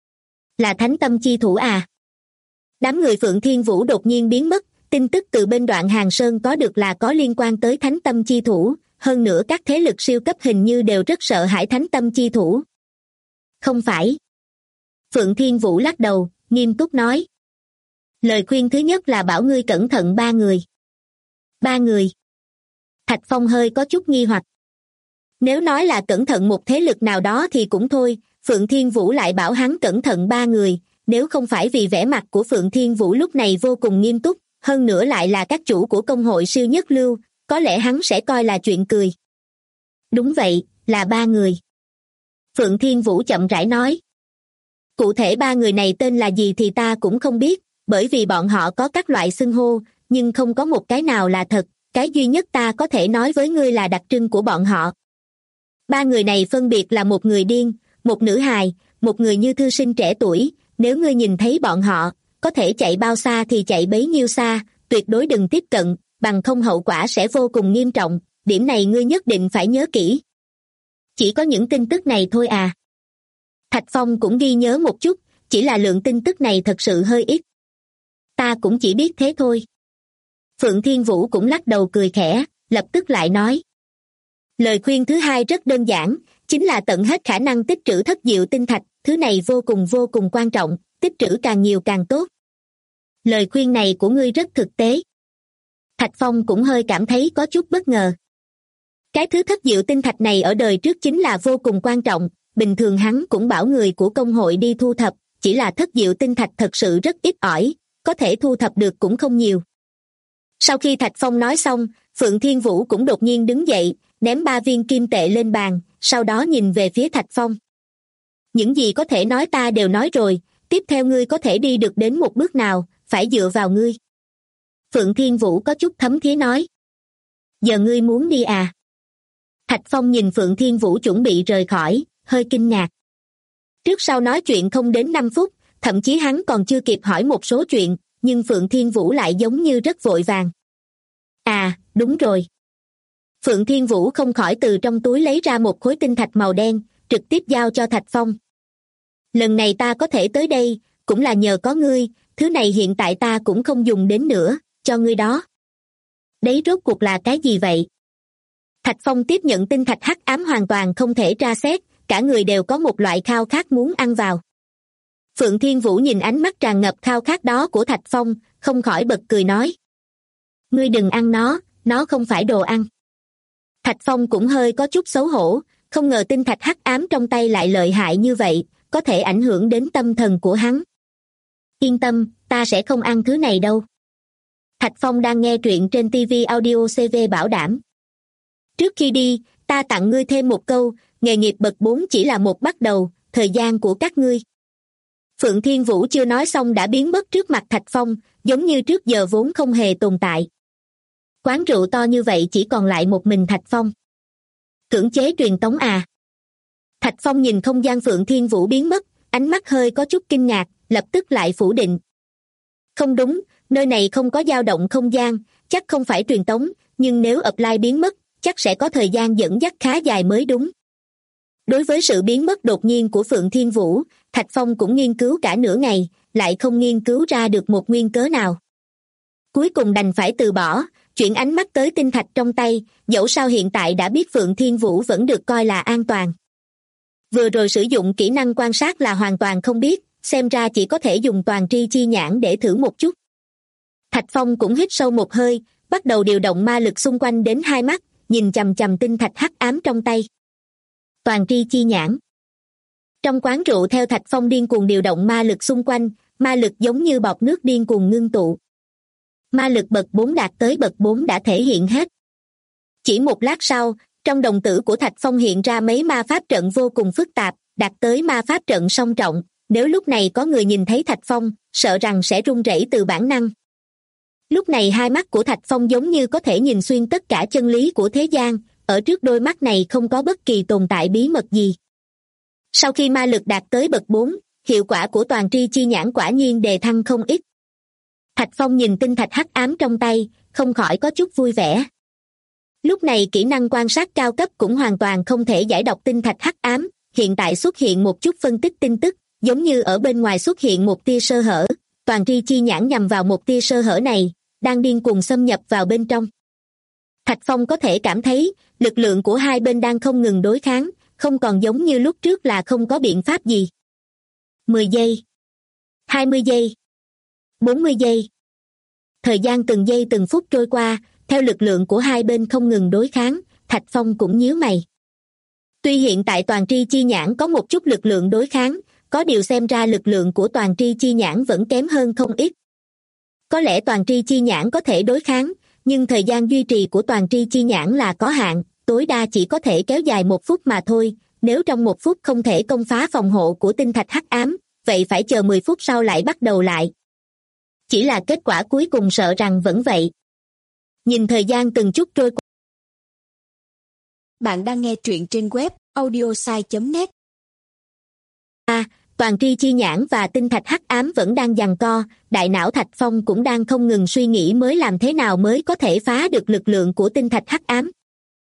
Là thánh tâm chi thủ à? Đám người Phượng Thiên Vũ đột nhiên biến mất, tin tức từ bên Đoạn Hàng Sơn có được là có liên quan tới thánh tâm chi thủ, hơn nữa các thế lực siêu cấp hình như đều rất sợ hãi thánh tâm chi thủ. Không phải. Phượng Thiên Vũ lắc đầu, nghiêm túc nói. Lời khuyên thứ nhất là bảo ngươi cẩn thận 3 người. 3 người. Thạch Phong hơi có chút nghi hoặc. Nếu nói là cẩn thận một thế lực nào đó thì cũng thôi, Phượng Thiên Vũ lại bảo hắn cẩn thận 3 người, nếu không phải vì vẻ mặt của Phượng Thiên Vũ lúc này vô cùng nghiêm túc, hơn nữa lại là các chủ của công hội siêu nhất lưu, có lẽ hắn sẽ coi là chuyện cười. Đúng vậy, là 3 người. Phượng Thiên Vũ chậm rãi nói. Cụ thể 3 người này tên là gì thì ta cũng không biết, bởi vì bọn họ có các loại xưng hô, nhưng không có một cái nào là thật, cái duy nhất ta có thể nói với ngươi là đặc trưng của bọn họ. 3 người này phân biệt là một người điên, một nữ hài, một người như thư sinh trẻ tuổi, nếu ngươi nhìn thấy bọn họ, có thể chạy bao xa thì chạy bấy nhiêu xa, tuyệt đối đừng tiếp cận, bằng không hậu quả sẽ vô cùng nghiêm trọng, điểm này ngươi nhất định phải nhớ kỹ. Chỉ có những tin tức này thôi à? Thạch Phong cũng ghi nhớ một chút, chỉ là lượng tin tức này thật sự hơi ít. Ta cũng chỉ biết thế thôi. Phượng Thiên Vũ cũng lắc đầu cười khẽ, lập tức lại nói. Lời khuyên thứ hai rất đơn giản, chính là tận hết khả năng tích trữ thất diệu tinh thạch, thứ này vô cùng quan trọng, tích trữ càng nhiều càng tốt. Lời khuyên này của ngươi rất thực tế. Thạch Phong cũng hơi cảm thấy có chút bất ngờ. Cái thứ thất diệu tinh thạch này ở đời trước chính là vô cùng quan trọng, bình thường hắn cũng bảo người của công hội đi thu thập, chỉ là thất diệu tinh thạch thật sự rất ít ỏi, có thể thu thập được cũng không nhiều. Sau khi Thạch Phong nói xong, Phượng Thiên Vũ cũng đột nhiên đứng dậy, ném 3 viên kim tệ lên bàn, sau đó nhìn về phía Thạch Phong. Những gì có thể nói ta đều nói rồi, tiếp theo ngươi có thể đi được đến một bước nào, phải dựa vào ngươi. Phượng Thiên Vũ có chút thấm thía nói. Giờ ngươi muốn đi à? Thạch Phong nhìn Phượng Thiên Vũ chuẩn bị rời khỏi, hơi kinh ngạc. Trước sau nói chuyện không đến 5 phút, thậm chí hắn còn chưa kịp hỏi một số chuyện, nhưng Phượng Thiên Vũ lại giống như rất vội vàng. À, đúng rồi. Phượng Thiên Vũ không khỏi từ trong túi lấy ra một khối tinh thạch màu đen, trực tiếp giao cho Thạch Phong. Lần này ta có thể tới đây, cũng là nhờ có ngươi, thứ này hiện tại ta cũng không dùng đến nữa, cho ngươi đó. Đấy rốt cuộc là cái gì vậy? Thạch Phong tiếp nhận tinh thạch hắc ám hoàn toàn không thể tra xét, cả người đều có một loại khao khát muốn ăn vào. Phượng Thiên Vũ nhìn ánh mắt tràn ngập khao khát đó của Thạch Phong, không khỏi bật cười nói. Ngươi đừng ăn nó không phải đồ ăn. Thạch Phong cũng hơi có chút xấu hổ, không ngờ tinh thạch hắc ám trong tay lại lợi hại như vậy, có thể ảnh hưởng đến tâm thần của hắn. Yên tâm, ta sẽ không ăn thứ này đâu. Thạch Phong đang nghe truyện trên TV Audio CV bảo đảm. Trước khi đi, ta tặng ngươi thêm một câu, nghề nghiệp bậc 4 chỉ là một bắt đầu, thời gian của các ngươi. Phượng Thiên Vũ chưa nói xong đã biến mất trước mặt Thạch Phong, giống như trước giờ vốn không hề tồn tại. Quán rượu to như vậy chỉ còn lại một mình Thạch Phong. Cưỡng chế truyền tống à? Thạch Phong nhìn không gian Phượng Thiên Vũ biến mất, ánh mắt hơi có chút kinh ngạc, lập tức lại phủ định. Không đúng, nơi này không có dao động không gian, chắc không phải truyền tống, nhưng nếu apply biến mất, chắc sẽ có thời gian dẫn dắt khá dài mới đúng. Đối với sự biến mất đột nhiên của Phượng Thiên Vũ, Thạch Phong cũng nghiên cứu cả nửa ngày, lại không nghiên cứu ra được một nguyên cớ nào. Cuối cùng đành phải từ bỏ, chuyển ánh mắt tới tinh thạch trong tay, dẫu sao hiện tại đã biết Phượng Thiên Vũ vẫn được coi là an toàn. Vừa rồi sử dụng kỹ năng quan sát là hoàn toàn không biết, xem ra chỉ có thể dùng toàn tri chi nhãn để thử một chút. Thạch Phong cũng hít sâu một hơi, bắt đầu điều động ma lực xung quanh đến hai mắt, nhìn chằm chằm tinh thạch hắc ám trong tay. Toàn tri chi nhãn. Trong quán rượu theo Thạch Phong điên cuồng điều động ma lực xung quanh, ma lực giống như bọt nước điên cuồng ngưng tụ. Ma lực bậc 4 đạt tới bậc 4 đã thể hiện hết. Chỉ một lát sau, trong đồng tử của Thạch Phong hiện ra mấy ma pháp trận vô cùng phức tạp, đạt tới ma pháp trận song trọng. Nếu lúc này có người nhìn thấy Thạch Phong, sợ rằng sẽ run rẩy từ bản năng. Lúc này hai mắt của Thạch Phong giống như có thể nhìn xuyên tất cả chân lý của thế gian, ở trước đôi mắt này không có bất kỳ tồn tại bí mật gì. Sau khi ma lực đạt tới bậc 4, hiệu quả của toàn tri chi nhãn quả nhiên đề thăng không ít. Thạch Phong nhìn tinh thạch hắc ám trong tay, không khỏi có chút vui vẻ. Lúc này kỹ năng quan sát cao cấp cũng hoàn toàn không thể giải đọc tinh thạch hắc ám, hiện tại xuất hiện một chút phân tích tin tức, giống như ở bên ngoài xuất hiện một tia sơ hở, toàn tri chi nhãn nhằm vào một tia sơ hở này, đang điên cuồng xâm nhập vào bên trong. Thạch Phong có thể cảm thấy, lực lượng của hai bên đang không ngừng đối kháng, không còn giống như lúc trước là không có biện pháp gì. 10 giây, 20 giây, 40 giây. Thời gian từng giây từng phút trôi qua, theo lực lượng của hai bên không ngừng đối kháng, Thạch Phong cũng nhíu mày. Tuy hiện tại toàn tri chi nhãn có một chút lực lượng đối kháng, có điều xem ra lực lượng của toàn tri chi nhãn vẫn kém hơn không ít. Có lẽ toàn tri chi nhãn có thể đối kháng, nhưng thời gian duy trì của toàn tri chi nhãn là có hạn, tối đa chỉ có thể kéo dài 1 phút mà thôi. Nếu trong 1 phút không thể công phá phòng hộ của tinh thạch hắc ám, vậy phải chờ 10 phút sau lại bắt đầu lại. Chỉ là kết quả cuối cùng sợ rằng vẫn vậy. Nhìn thời gian từng chút trôi qua. Bạn đang nghe truyện trên web audiosai.net. Toàn tri chi nhãn và tinh thạch hắc ám vẫn đang giằng co, đại não Thạch Phong cũng đang không ngừng suy nghĩ mới làm thế nào mới có thể phá được lực lượng của tinh thạch hắc ám.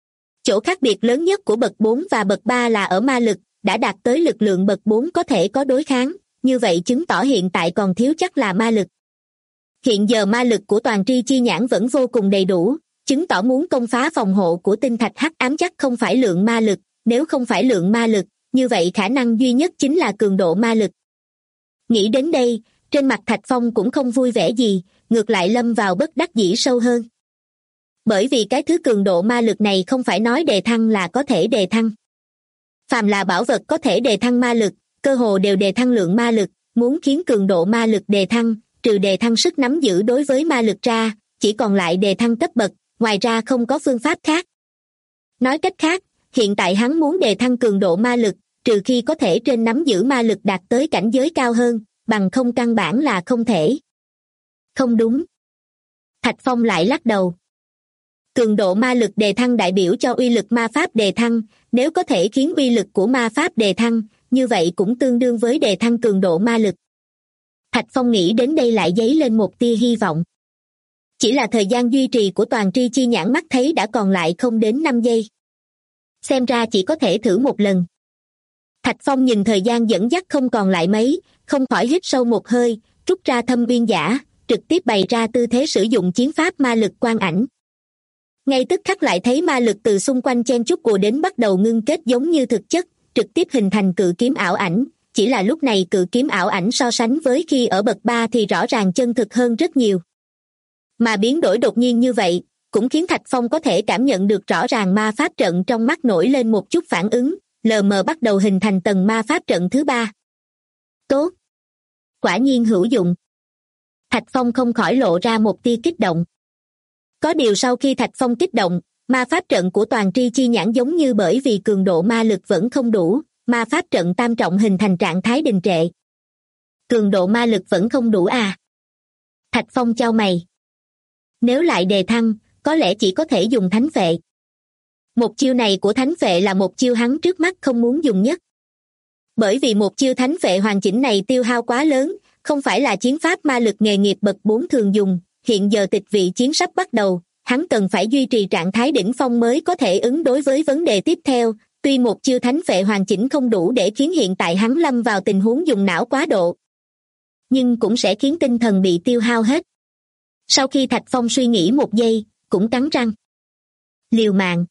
Chỗ khác biệt lớn nhất của bậc 4 và bậc 3 là ở ma lực, đã đạt tới lực lượng bậc 4 có thể có đối kháng, như vậy chứng tỏ hiện tại còn thiếu chắc là ma lực. Hiện giờ ma lực của toàn tri chi nhãn vẫn vô cùng đầy đủ, chứng tỏ muốn công phá phòng hộ của tinh thạch hắc ám chắc không phải lượng ma lực, nếu không phải lượng ma lực, như vậy khả năng duy nhất chính là cường độ ma lực. Nghĩ đến đây, trên mặt Thạch Phong cũng không vui vẻ gì, ngược lại lâm vào bất đắc dĩ sâu hơn. Bởi vì cái thứ cường độ ma lực này không phải nói đề thăng là có thể đề thăng. Phàm là bảo vật có thể đề thăng ma lực, cơ hồ đều đề thăng lượng ma lực, muốn khiến cường độ ma lực đề thăng, trừ đề thăng sức nắm giữ đối với ma lực ra, chỉ còn lại đề thăng cấp bậc, ngoài ra không có phương pháp khác. Nói cách khác, hiện tại hắn muốn đề thăng cường độ ma lực, trừ khi có thể trên nắm giữ ma lực đạt tới cảnh giới cao hơn, bằng không căn bản là không thể. Không đúng. Thạch Phong lại lắc đầu. Cường độ ma lực đề thăng đại biểu cho uy lực ma pháp đề thăng, nếu có thể khiến uy lực của ma pháp đề thăng, như vậy cũng tương đương với đề thăng cường độ ma lực. Thạch Phong nghĩ đến đây lại dấy lên một tia hy vọng. Chỉ là thời gian duy trì của toàn tri chi nhãn mắt thấy đã còn lại không đến 5 giây. Xem ra chỉ có thể thử một lần. Thạch Phong nhìn thời gian dẫn dắt không còn lại mấy, không khỏi hít sâu một hơi, rút ra thâm uyên giả, trực tiếp bày ra tư thế sử dụng chiến pháp ma lực quang ảnh. Ngay tức khắc lại thấy ma lực từ xung quanh chen chúc ùa đến bắt đầu ngưng kết giống như thực chất, trực tiếp hình thành cự kiếm ảo ảnh. Chỉ là lúc này cự kiếm ảo ảnh so sánh với khi ở bậc 3 thì rõ ràng chân thực hơn rất nhiều. Mà biến đổi đột nhiên như vậy, cũng khiến Thạch Phong có thể cảm nhận được rõ ràng ma pháp trận trong mắt nổi lên một chút phản ứng, lờ mờ bắt đầu hình thành tầng ma pháp trận thứ 3. Tốt! Quả nhiên hữu dụng. Thạch Phong không khỏi lộ ra một tia kích động. Có điều sau khi Thạch Phong kích động, ma pháp trận của toàn tri chi nhãn giống như bởi vì cường độ ma lực vẫn không đủ, ma pháp trận tam trọng hình thành trạng thái đình trệ. Cường độ ma lực vẫn không đủ à? Thạch Phong chau mày. Nếu lại đề thăng, có lẽ chỉ có thể dùng thánh phệ. Một chiêu này của thánh phệ là một chiêu hắn trước mắt không muốn dùng nhất. Bởi vì một chiêu thánh phệ hoàn chỉnh này tiêu hao quá lớn, không phải là chiến pháp ma lực nghề nghiệp bậc 4 thường dùng, hiện giờ tịch vị chiến sắp bắt đầu, hắn cần phải duy trì trạng thái đỉnh phong mới có thể ứng đối với vấn đề tiếp theo, tuy một chiêu thánh phệ hoàn chỉnh không đủ để khiến hiện tại hắn lâm vào tình huống dùng não quá độ, nhưng cũng sẽ khiến tinh thần bị tiêu hao hết. Sau khi Thạch Phong suy nghĩ một giây, cũng cắn răng. Liều mạng.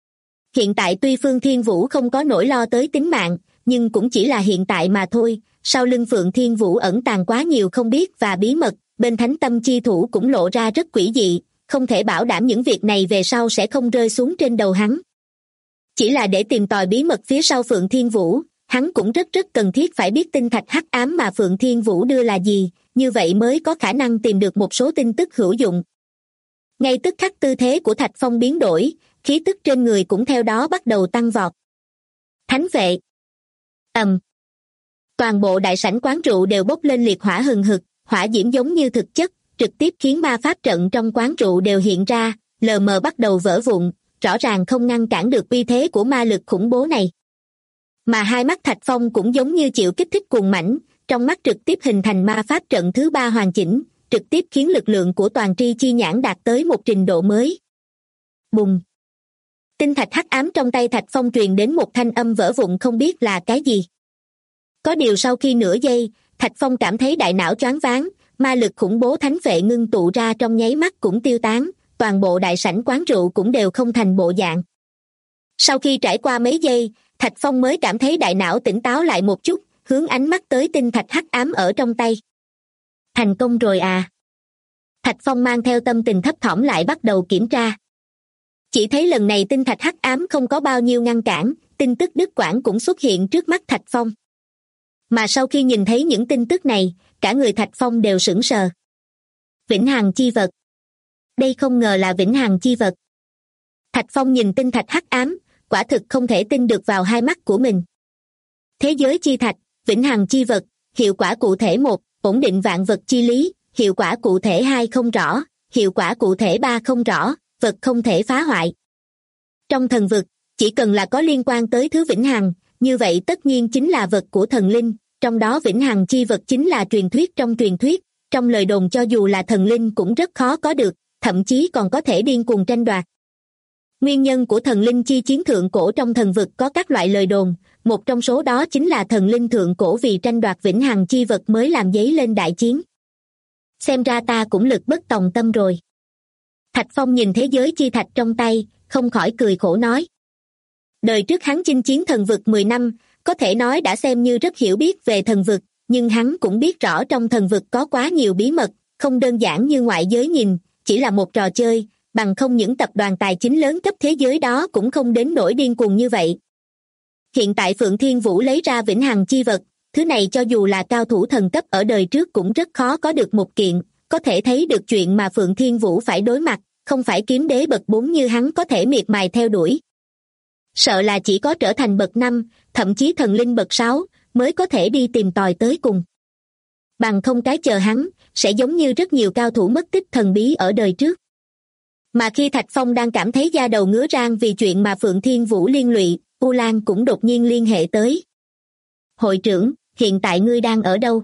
Hiện tại tuy Phương Thiên Vũ không có nỗi lo tới tính mạng, nhưng cũng chỉ là hiện tại mà thôi, sau lưng Phượng Thiên Vũ ẩn tàng quá nhiều không biết và bí mật, bên thánh tâm chi thủ cũng lộ ra rất quỷ dị, không thể bảo đảm những việc này về sau sẽ không rơi xuống trên đầu hắn. Chỉ là để tìm tòi bí mật phía sau Phượng Thiên Vũ, hắn cũng rất cần thiết phải biết tinh thạch hắc ám mà Phượng Thiên Vũ đưa là gì, như vậy mới có khả năng tìm được một số tin tức hữu dụng. Ngay tức khắc tư thế của Thạch Phong biến đổi, khí tức trên người cũng theo đó bắt đầu tăng vọt. Thánh vệ. Toàn bộ đại sảnh quán rượu đều bốc lên liệt hỏa hừng hực, hỏa diễm giống như thực chất, trực tiếp khiến ma pháp trận trong quán rượu đều hiện ra, lờ mờ bắt đầu vỡ vụn, rõ ràng không ngăn cản được uy thế của ma lực khủng bố này. Mà hai mắt Thạch Phong cũng giống như chịu kích thích cuồng mãnh, trong mắt trực tiếp hình thành ma pháp trận thứ 3 hoàn chỉnh, trực tiếp khiến lực lượng của toàn tri chi nhãn đạt tới một trình độ mới. Bùng! Tinh thạch hắc ám trong tay Thạch Phong truyền đến một thanh âm vỡ vụn không biết là cái gì. Có điều sau khi nửa giây, Thạch Phong cảm thấy đại não choáng váng, ma lực khủng bố thánh vệ ngưng tụ ra trong nháy mắt cũng tiêu tán, toàn bộ đại sảnh quán rượu cũng đều không thành bộ dạng. Sau khi trải qua mấy giây, Thạch Phong mới cảm thấy đại não tỉnh táo lại một chút, hướng ánh mắt tới tinh thạch hắc ám ở trong tay. Thành công rồi à? Thạch Phong mang theo tâm tình thấp thỏm lại bắt đầu kiểm tra. Chỉ thấy lần này tinh thạch hắc ám không có bao nhiêu ngăn cản, tin tức đứt quãng cũng xuất hiện trước mắt Thạch Phong. Mà sau khi nhìn thấy những tin tức này, cả người Thạch Phong đều sững sờ. Vĩnh hằng chi vật. Đây không ngờ là vĩnh hằng chi vật. Thạch Phong nhìn tinh thạch hắc ám, quả thực không thể tin được vào hai mắt của mình. Thế giới chi thạch, vĩnh hằng chi vật, hiệu quả cụ thể 1, ổn định vạn vật chi lý, hiệu quả cụ thể 2 không rõ, hiệu quả cụ thể 3 không rõ, vật không thể phá hoại. Trong thần vực, chỉ cần là có liên quan tới thứ vĩnh hằng, như vậy tất nhiên chính là vật của thần linh, trong đó vĩnh hằng chi vật chính là truyền thuyết trong truyền thuyết, trong lời đồn cho dù là thần linh cũng rất khó có được, thậm chí còn có thể điên cuồng tranh đoạt. Nguyên nhân của thần linh chi chiến thượng cổ trong thần vực có các loại lời đồn, một trong số đó chính là thần linh thượng cổ vì tranh đoạt vĩnh hằng chi vật mới làm dấy lên đại chiến. Xem ra ta cũng lực bất tòng tâm rồi. Thạch Phong nhìn thế giới chi thạch trong tay, không khỏi cười khổ nói. Đời trước hắn chinh chiến thần vực 10 năm, có thể nói đã xem như rất hiểu biết về thần vực, nhưng hắn cũng biết rõ trong thần vực có quá nhiều bí mật, không đơn giản như ngoại giới nhìn, chỉ là một trò chơi, bằng không những tập đoàn tài chính lớn cấp thế giới đó cũng không đến nỗi điên cuồng như vậy. Hiện tại Phượng Thiên Vũ lấy ra vĩnh hằng chi vật, thứ này cho dù là cao thủ thần cấp ở đời trước cũng rất khó có được một kiện, có thể thấy được chuyện mà Phượng Thiên Vũ phải đối mặt, không phải kiếm đế bậc 4 như hắn có thể miệt mài theo đuổi. Sợ là chỉ có trở thành bậc 5, thậm chí thần linh bậc 6, mới có thể đi tìm tòi tới cùng. Bằng không cái chờ hắn, sẽ giống như rất nhiều cao thủ mất tích thần bí ở đời trước. Mà khi Thạch Phong đang cảm thấy da đầu ngứa rang vì chuyện mà Phượng Thiên Vũ liên lụy, U Lan cũng đột nhiên liên hệ tới. Hội trưởng, hiện tại ngươi đang ở đâu?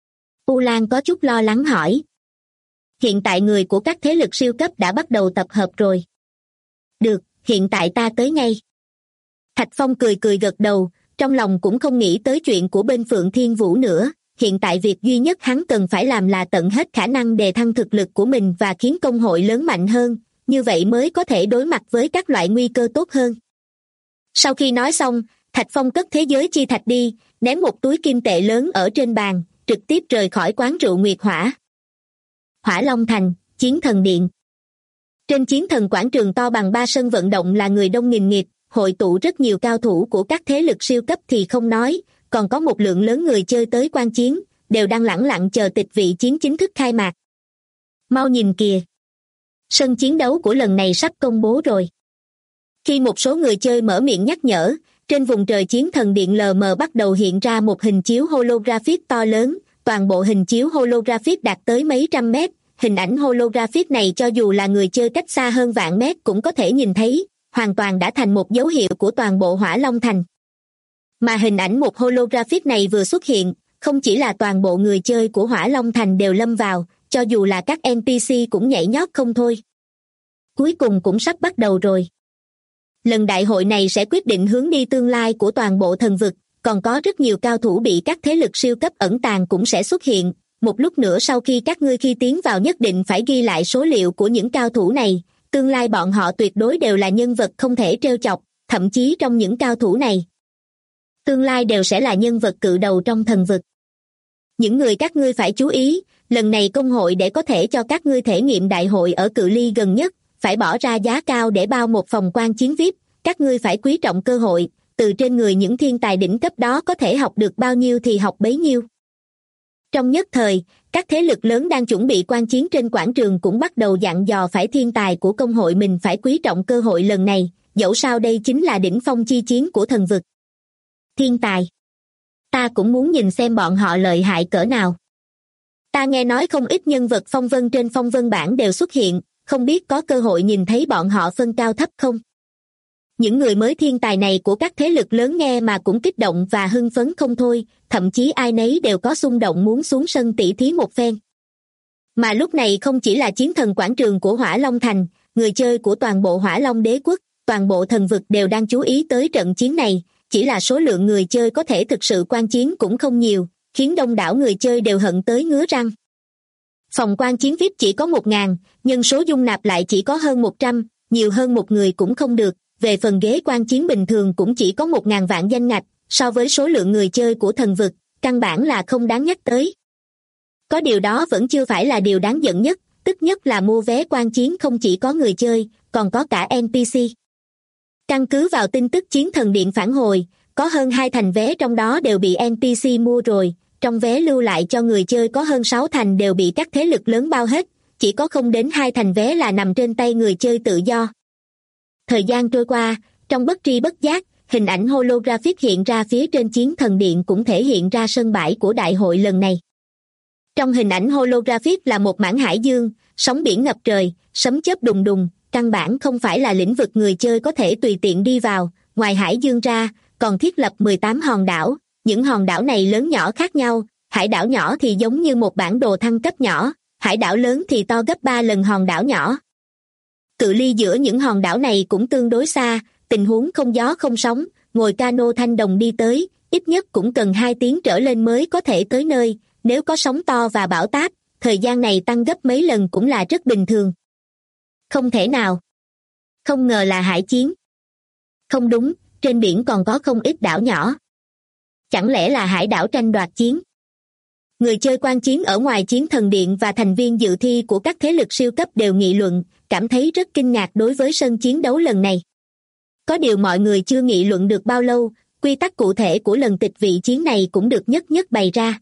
U Lan có chút lo lắng hỏi. Hiện tại người của các thế lực siêu cấp đã bắt đầu tập hợp rồi. Được, hiện tại ta tới ngay. Thạch Phong cười gật đầu, trong lòng cũng không nghĩ tới chuyện của bên Phượng Thiên Vũ nữa. Hiện tại việc duy nhất hắn cần phải làm là tận hết khả năng đề thăng thực lực của mình và khiến công hội lớn mạnh hơn, như vậy mới có thể đối mặt với các loại nguy cơ tốt hơn. Sau khi nói xong, Thạch Phong cất thế giới chi thạch đi, ném một túi kim tệ lớn ở trên bàn, trực tiếp rời khỏi quán rượu Nguyệt Hỏa. Hỏa Long Thành, Chiến Thần Điện. Trên Chiến Thần quảng trường to bằng 3 sân vận động là người đông nghìn nghịt, hội tụ rất nhiều cao thủ của các thế lực siêu cấp thì không nói, còn có một lượng lớn người chơi tới quan chiến, đều đang lẳng lặng chờ tịch vị chiến chính thức khai mạc. Mau nhìn kìa! Sân chiến đấu của lần này sắp công bố rồi. Khi một số người chơi mở miệng nhắc nhở, trên vùng trời Chiến Thần Điện lờ mờ bắt đầu hiện ra một hình chiếu holographic to lớn, toàn bộ hình chiếu holographic đạt tới mấy trăm mét, hình ảnh holographic này cho dù là người chơi cách xa hơn vạn mét cũng có thể nhìn thấy, hoàn toàn đã thành một dấu hiệu của toàn bộ Hỏa Long Thành. Mà hình ảnh một holographic này vừa xuất hiện, không chỉ là toàn bộ người chơi của Hỏa Long Thành đều lâm vào, cho dù là các NPC cũng nhảy nhót không thôi. Cuối cùng cũng sắp bắt đầu rồi. Lần đại hội này sẽ quyết định hướng đi tương lai của toàn bộ thần vực, còn có rất nhiều cao thủ bị các thế lực siêu cấp ẩn tàng cũng sẽ xuất hiện. Một lúc nữa sau khi các ngươi khi tiến vào nhất định phải ghi lại số liệu của những cao thủ này, tương lai bọn họ tuyệt đối đều là nhân vật không thể trêu chọc, thậm chí trong những cao thủ này, tương lai đều sẽ là nhân vật cự đầu trong thần vực. Những người các ngươi phải chú ý, lần này công hội để có thể cho các ngươi thể nghiệm đại hội ở cự ly gần nhất, phải bỏ ra giá cao để bao một phòng quan chiến VIP, các ngươi phải quý trọng cơ hội, từ trên người những thiên tài đỉnh cấp đó có thể học được bao nhiêu thì học bấy nhiêu. Trong nhất thời, các thế lực lớn đang chuẩn bị quan chiến trên quảng trường cũng bắt đầu dặn dò phải thiên tài của công hội mình phải quý trọng cơ hội lần này, dẫu sao đây chính là đỉnh phong chi chiến của thần vực. Thiên tài. Ta cũng muốn nhìn xem bọn họ lợi hại cỡ nào. Ta nghe nói không ít nhân vật phong vân trên phong vân bảng đều xuất hiện, không biết có cơ hội nhìn thấy bọn họ phân cao thấp không? Những người mới thiên tài này của các thế lực lớn nghe mà cũng kích động và hưng phấn không thôi, thậm chí ai nấy đều có xung động muốn xuống sân tỉ thí một phen. Mà lúc này không chỉ là chiến thần quảng trường của Hỏa Long Thành, người chơi của toàn bộ Hỏa Long Đế quốc, toàn bộ thần vực đều đang chú ý tới trận chiến này, chỉ là số lượng người chơi có thể thực sự quan chiến cũng không nhiều, khiến đông đảo người chơi đều hận tới ngứa răng. Phòng quan chiến VIP chỉ có 1.000, nhân số dung nạp lại chỉ có hơn 100, nhiều hơn một người cũng không được. Về phần ghế quan chiến bình thường cũng chỉ có 1.000 vạn danh ngạch, so với số lượng người chơi của thần vực, căn bản là không đáng nhắc tới. Có điều đó vẫn chưa phải là điều đáng giận nhất, tức nhất là mua vé quan chiến không chỉ có người chơi, còn có cả NPC. Căn cứ vào tin tức chiến thần điện phản hồi, có hơn 2 thành vé trong đó đều bị NPC mua rồi, trong vé lưu lại cho người chơi có hơn 6 thành đều bị các thế lực lớn bao hết, chỉ có không đến 2 thành vé là nằm trên tay người chơi tự do. Thời gian trôi qua, trong bất tri bất giác, hình ảnh holographic hiện ra phía trên chiến thần điện cũng thể hiện ra sân bãi của đại hội lần này. Trong hình ảnh holographic là một mảng hải dương, sóng biển ngập trời, sấm chớp đùng đùng, căn bản không phải là lĩnh vực người chơi có thể tùy tiện đi vào, ngoài hải dương ra, còn thiết lập 18 hòn đảo, những hòn đảo này lớn nhỏ khác nhau, hải đảo nhỏ thì giống như một bản đồ thăng cấp nhỏ, hải đảo lớn thì to gấp 3 lần hòn đảo nhỏ. Cự ly giữa những hòn đảo này cũng tương đối xa, tình huống không gió không sóng, ngồi cano thanh đồng đi tới, ít nhất cũng cần 2 tiếng trở lên mới có thể tới nơi, nếu có sóng to và bão táp, thời gian này tăng gấp mấy lần cũng là rất bình thường. Không thể nào. Không ngờ là hải chiến. Không đúng, trên biển còn có không ít đảo nhỏ. Chẳng lẽ là hải đảo tranh đoạt chiến? Người chơi quan chiến ở ngoài chiến thần điện và thành viên dự thi của các thế lực siêu cấp đều nghị luận, cảm thấy rất kinh ngạc đối với sân chiến đấu lần này. Có điều mọi người chưa nghị luận được bao lâu, quy tắc cụ thể của lần tịch vị chiến này cũng được nhất nhất bày ra.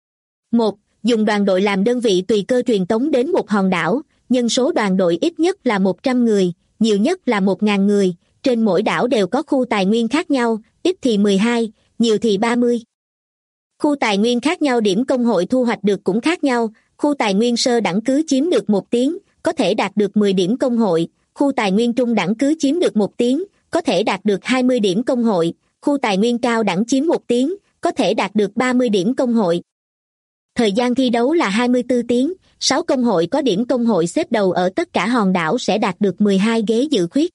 1. Dùng đoàn đội làm đơn vị tùy cơ truyền tống đến một hòn đảo, nhân số đoàn đội ít nhất là 100 người, nhiều nhất là 1.000 người, trên mỗi đảo đều có khu tài nguyên khác nhau, ít thì 12, nhiều thì 30. Khu tài nguyên khác nhau điểm công hội thu hoạch được cũng khác nhau, khu tài nguyên sơ đẳng cứ chiếm được 1 tiếng, có thể đạt được 10 điểm công hội, khu tài nguyên trung đẳng cứ chiếm được 1 tiếng, có thể đạt được 20 điểm công hội, khu tài nguyên cao đẳng chiếm 1 tiếng, có thể đạt được 30 điểm công hội. Thời gian thi đấu là 24 tiếng, 6 công hội có điểm công hội xếp đầu ở tất cả hòn đảo sẽ đạt được 12 ghế dự khuyết.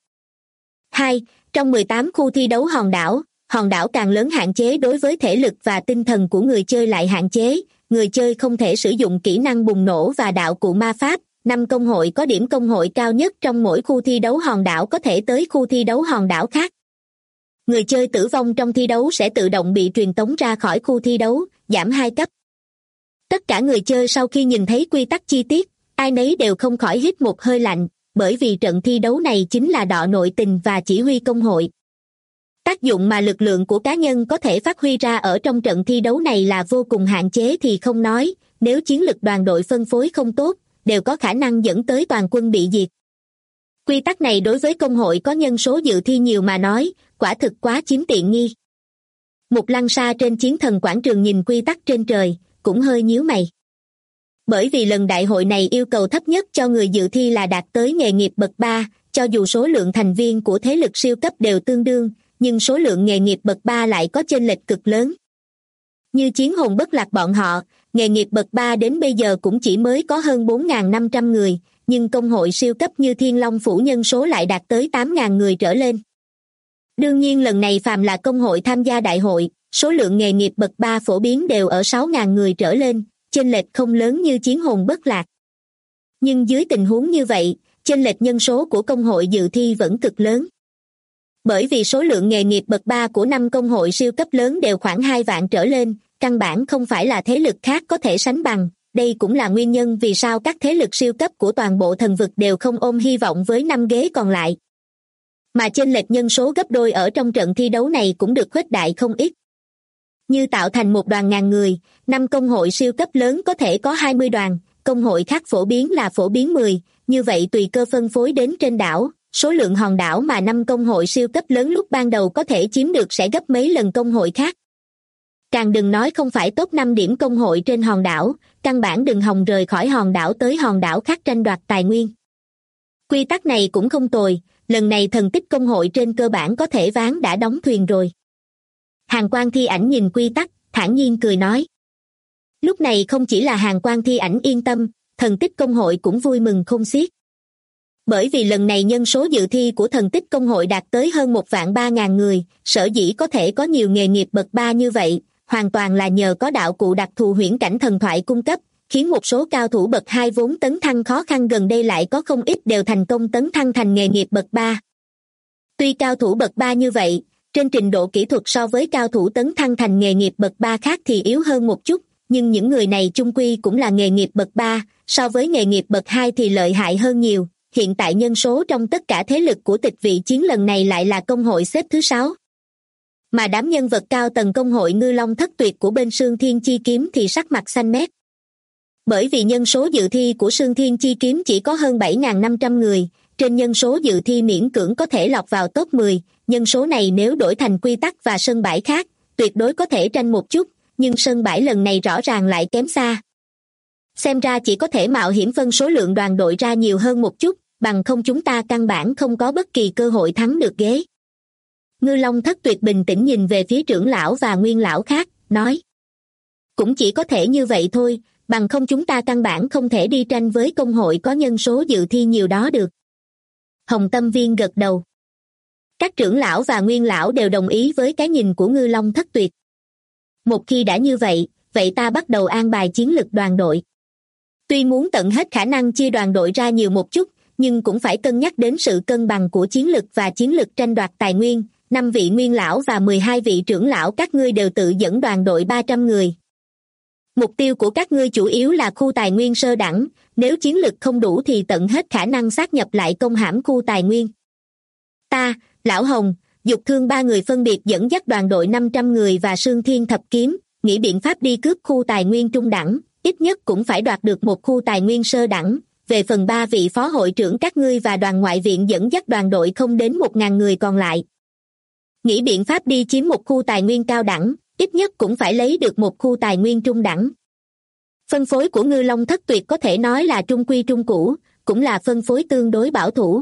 2. Trong 18 khu thi đấu hòn đảo càng lớn hạn chế đối với thể lực và tinh thần của người chơi lại hạn chế, người chơi không thể sử dụng kỹ năng bùng nổ và đạo cụ ma pháp. 5 công hội có điểm công hội cao nhất trong mỗi khu thi đấu hòn đảo có thể tới khu thi đấu hòn đảo khác. Người chơi tử vong trong thi đấu sẽ tự động bị truyền tống ra khỏi khu thi đấu, giảm 2 cấp. Tất cả người chơi sau khi nhìn thấy quy tắc chi tiết, ai nấy đều không khỏi hít một hơi lạnh, bởi vì trận thi đấu này chính là đọ nội tình và chỉ huy công hội. Tác dụng mà lực lượng của cá nhân có thể phát huy ra ở trong trận thi đấu này là vô cùng hạn chế thì không nói, nếu chiến lực đoàn đội phân phối không tốt, đều có khả năng dẫn tới toàn quân bị diệt. Quy tắc này đối với công hội có nhân số dự thi nhiều mà nói, quả thực quá chiếm tiện nghi. Một lăng xa trên chiến thần quảng trường nhìn quy tắc trên trời, cũng hơi nhíu mày. Bởi vì lần đại hội này yêu cầu thấp nhất cho người dự thi là đạt tới nghề nghiệp bậc 3, cho dù số lượng thành viên của thế lực siêu cấp đều tương đương, nhưng số lượng nghề nghiệp bậc 3 lại có chênh lệch cực lớn. Như chiến hồn bất lạc bọn họ, nghề nghiệp bậc 3 đến bây giờ cũng chỉ mới có hơn 4.500 người, nhưng công hội siêu cấp như Thiên Long Phủ nhân số lại đạt tới 8.000 người trở lên. Đương nhiên lần này phàm là công hội tham gia đại hội, số lượng nghề nghiệp bậc 3 phổ biến đều ở 6.000 người trở lên, chênh lệch không lớn như chiến hồn bất lạc. Nhưng dưới tình huống như vậy, chênh lệch nhân số của công hội dự thi vẫn cực lớn. Bởi vì số lượng nghề nghiệp bậc 3 của 5 công hội siêu cấp lớn đều khoảng 2 vạn trở lên, căn bản không phải là thế lực khác có thể sánh bằng, đây cũng là nguyên nhân vì sao các thế lực siêu cấp của toàn bộ thần vực đều không ôm hy vọng với 5 ghế còn lại. Mà chênh lệch nhân số gấp đôi ở trong trận thi đấu này cũng được khuếch đại không ít. Như tạo thành một đoàn ngàn người, 5 công hội siêu cấp lớn có thể có 20 đoàn, công hội khác phổ biến là phổ biến 10, như vậy tùy cơ phân phối đến trên đảo, số lượng hòn đảo mà 5 công hội siêu cấp lớn lúc ban đầu có thể chiếm được sẽ gấp mấy lần công hội khác. Càng đừng nói không phải top 5 điểm công hội trên hòn đảo, căn bản đừng hòng rời khỏi hòn đảo tới hòn đảo khác tranh đoạt tài nguyên. Quy tắc này cũng không tồi, lần này thần tích công hội trên cơ bản có thể ván đã đóng thuyền rồi. Hàn Quang Thi Ảnh nhìn quy tắc, thản nhiên cười nói. Lúc này không chỉ là Hàn Quang Thi Ảnh yên tâm, thần tích công hội cũng vui mừng không xiết. Bởi vì lần này nhân số dự thi của thần tích công hội đạt tới hơn 1.300.000 người, sở dĩ có thể có nhiều nghề nghiệp bậc 3 như vậy, hoàn toàn là nhờ có đạo cụ đặc thù huyễn cảnh thần thoại cung cấp, khiến một số cao thủ bậc 2 vốn tấn thăng khó khăn gần đây lại có không ít đều thành công tấn thăng thành nghề nghiệp bậc 3. Tuy cao thủ bậc 3 như vậy, trên trình độ kỹ thuật so với cao thủ tấn thăng thành nghề nghiệp bậc 3 khác thì yếu hơn một chút, nhưng những người này chung quy cũng là nghề nghiệp bậc 3, so với nghề nghiệp bậc 2 thì lợi hại hơn nhiều. Hiện tại nhân số trong tất cả thế lực của tịch vị chiến lần này lại là công hội xếp thứ 6. Mà đám nhân vật cao tầng công hội Ngư Long Thất Tuyệt của bên Sương Thiên Chi Kiếm thì sắc mặt xanh mét. Bởi vì nhân số dự thi của Sương Thiên Chi Kiếm chỉ có hơn 7.500 người, trên nhân số dự thi miễn cưỡng có thể lọt vào top 10, nhân số này nếu đổi thành quy tắc và sân bãi khác, tuyệt đối có thể tranh một chút, nhưng sân bãi lần này rõ ràng lại kém xa. Xem ra chỉ có thể mạo hiểm phân số lượng đoàn đội ra nhiều hơn một chút, bằng không chúng ta căn bản không có bất kỳ cơ hội thắng được ghế. Ngư Long Thất Tuyệt bình tĩnh nhìn về phía trưởng lão và nguyên lão khác, nói. Cũng chỉ có thể như vậy thôi, bằng không chúng ta căn bản không thể đi tranh với công hội có nhân số dự thi nhiều đó được. Hồng Tâm Viên gật đầu. Các trưởng lão và nguyên lão đều đồng ý với cái nhìn của Ngư Long Thất Tuyệt. Một khi đã như vậy, vậy ta bắt đầu an bài chiến lực đoàn đội. Tuy muốn tận hết khả năng chia đoàn đội ra nhiều một chút, nhưng cũng phải cân nhắc đến sự cân bằng của chiến lực và chiến lực tranh đoạt tài nguyên. 5 vị nguyên lão và 12 vị trưởng lão các ngươi đều tự dẫn đoàn đội 300 người. Mục tiêu của các ngươi chủ yếu là khu tài nguyên sơ đẳng, nếu chiến lực không đủ thì tận hết khả năng sát nhập lại công hãm khu tài nguyên. Ta, Lão Hồng, Dục Thương 3 người phân biệt dẫn dắt đoàn đội 500 người và Sương Thiên Thập Kiếm, nghĩ biện pháp đi cướp khu tài nguyên trung đẳng, ít nhất cũng phải đoạt được một khu tài nguyên sơ đẳng. Về phần 3 vị phó hội trưởng các ngươi và đoàn ngoại viện dẫn dắt đoàn đội không đến 1.000 người còn lại. Nghĩ biện pháp đi chiếm một khu tài nguyên cao đẳng, ít nhất cũng phải lấy được một khu tài nguyên trung đẳng. Phân phối của Ngư Long Thất Tuyệt có thể nói là trung quy trung cũ, cũng là phân phối tương đối bảo thủ.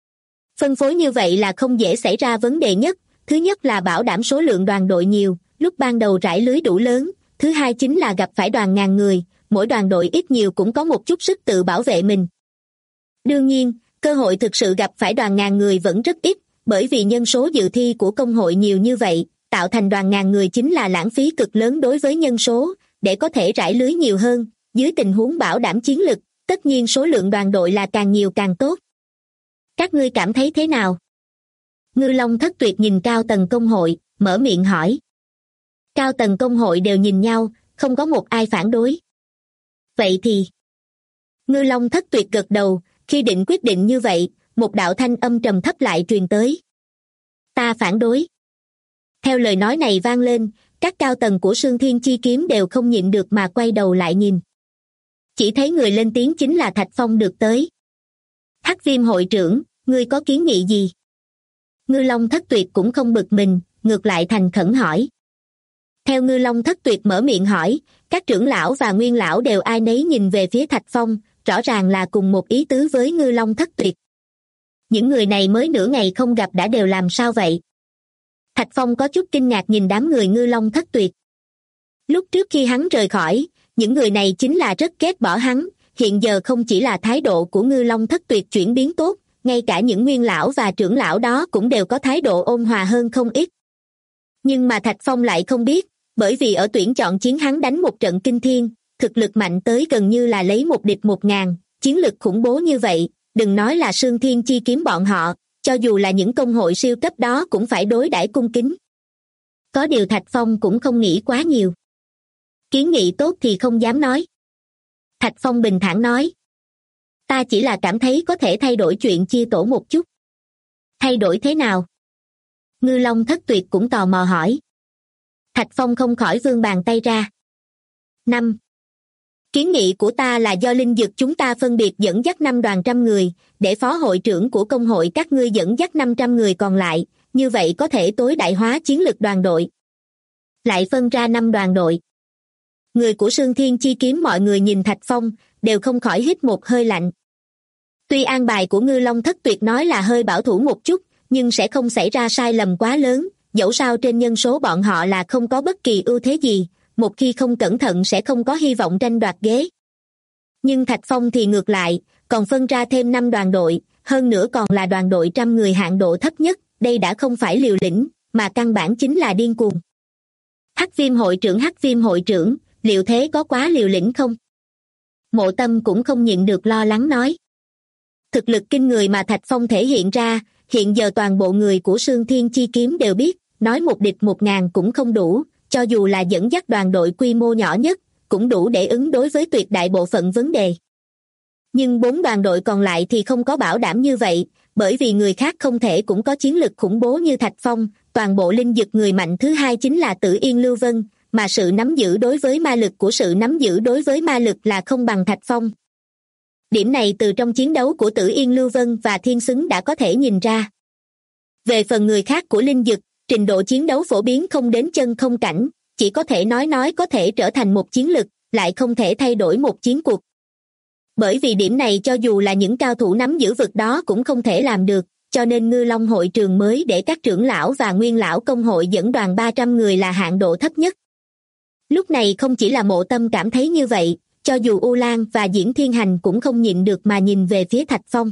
Phân phối như vậy là không dễ xảy ra vấn đề nhất, thứ nhất là bảo đảm số lượng đoàn đội nhiều, lúc ban đầu rải lưới đủ lớn, thứ hai chính là gặp phải đoàn ngàn người, mỗi đoàn đội ít nhiều cũng có một chút sức tự bảo vệ mình. Đương nhiên, cơ hội thực sự gặp phải đoàn ngàn người vẫn rất ít, bởi vì nhân số dự thi của công hội nhiều như vậy, tạo thành đoàn ngàn người chính là lãng phí cực lớn đối với nhân số, để có thể rải lưới nhiều hơn, dưới tình huống bảo đảm chiến lực, tất nhiên số lượng đoàn đội là càng nhiều càng tốt. Các ngươi cảm thấy thế nào? Ngư Long Thất Tuyệt nhìn cao tầng công hội, mở miệng hỏi. Cao tầng công hội đều nhìn nhau, không có một ai phản đối. Vậy thì... Ngư Long Thất Tuyệt gật đầu, khi định quyết định như vậy, một đạo thanh âm trầm thấp lại truyền tới. Ta phản đối. Theo lời nói này vang lên, các cao tầng của Sương Thiên Chi Kiếm đều không nhịn được mà quay đầu lại nhìn. Chỉ thấy người lên tiếng chính là Thạch Phong được tới. Hắc Viêm hội trưởng, ngươi có kiến nghị gì? Ngư Long Thất Tuyệt cũng không bực mình, ngược lại thành khẩn hỏi. Theo Ngư Long Thất Tuyệt mở miệng hỏi, các trưởng lão và nguyên lão đều ai nấy nhìn về phía Thạch Phong, rõ ràng là cùng một ý tứ với Ngư Long Thất Tuyệt. Những người này mới nửa ngày không gặp đã đều làm sao vậy? Thạch Phong có chút kinh ngạc nhìn đám người Ngư Long Thất Tuyệt. Lúc trước khi hắn rời khỏi, những người này chính là rất ghét bỏ hắn, hiện giờ không chỉ là thái độ của Ngư Long Thất Tuyệt chuyển biến tốt, ngay cả những nguyên lão và trưởng lão đó cũng đều có thái độ ôn hòa hơn không ít. Nhưng mà Thạch Phong lại không biết, bởi vì ở tuyển chọn chiến hắn đánh một trận kinh thiên, thực lực mạnh tới gần như là lấy một địch 1.000, chiến lực khủng bố như vậy, đừng nói là Sương Thiên Chi Kiếm bọn họ, cho dù là những công hội siêu cấp đó cũng phải đối đãi cung kính. Có điều Thạch Phong cũng không nghĩ quá nhiều. Kiến nghị tốt thì không dám nói. Thạch Phong bình thản nói. Ta chỉ là cảm thấy có thể thay đổi chuyện chia tổ một chút. Thay đổi thế nào? Ngư Long Thất Tuyệt cũng tò mò hỏi. Thạch Phong không khỏi vươn bàn tay ra. 5. Kiến nghị của ta là do linh dực chúng ta phân biệt dẫn dắt 5 đoàn trăm người, để phó hội trưởng của công hội các ngươi dẫn dắt 500 người còn lại, như vậy có thể tối đại hóa chiến lực đoàn đội. Lại phân ra 5 đoàn đội. Người của Sương Thiên Chi Kiếm mọi người nhìn Thạch Phong, đều không khỏi hít một hơi lạnh. Tuy an bài của Ngư Long Thất Tuyệt nói là hơi bảo thủ một chút, nhưng sẽ không xảy ra sai lầm quá lớn, dẫu sao trên nhân số bọn họ là không có bất kỳ ưu thế gì, một khi không cẩn thận sẽ không có hy vọng tranh đoạt ghế. Nhưng Thạch Phong thì ngược lại, còn phân ra thêm 5 đoàn đội, hơn nữa còn là đoàn đội 100 người hạng độ thấp nhất, đây đã không phải liều lĩnh, mà căn bản chính là điên cuồng. Hắc Viêm hội trưởng, liệu thế có quá liều lĩnh không? Mộ Tâm cũng không nhịn được lo lắng nói. Thực lực kinh người mà Thạch Phong thể hiện ra, hiện giờ toàn bộ người của Sương Thiên Chi Kiếm đều biết, nói một địch 1000 cũng không đủ, cho dù là dẫn dắt đoàn đội quy mô nhỏ nhất, cũng đủ để ứng đối với tuyệt đại bộ phận vấn đề. Nhưng 4 đoàn đội còn lại thì không có bảo đảm như vậy, bởi vì người khác không thể cũng có chiến lực khủng bố như Thạch Phong, toàn bộ linh dực người mạnh thứ hai chính là Tử Yên Lưu Vân, mà sự nắm giữ đối với ma lực của sự nắm giữ đối với ma lực là không bằng Thạch Phong. Điểm này từ trong chiến đấu của Tử Yên Lưu Vân và Thiên Xứng đã có thể nhìn ra. Về phần người khác của linh dực, trình độ chiến đấu phổ biến không đến chân không cảnh, chỉ có thể nói có thể trở thành một chiến lực, lại không thể thay đổi một chiến cuộc. Bởi vì điểm này cho dù là những cao thủ nắm giữ vực đó cũng không thể làm được, cho nên Ngư Long hội trường mới để các trưởng lão và nguyên lão công hội dẫn đoàn 300 người là hạng độ thấp nhất. Lúc này không chỉ là Mộ Tâm cảm thấy như vậy, cho dù U Lan và Diễn Thiên Hành cũng không nhịn được mà nhìn về phía Thạch Phong.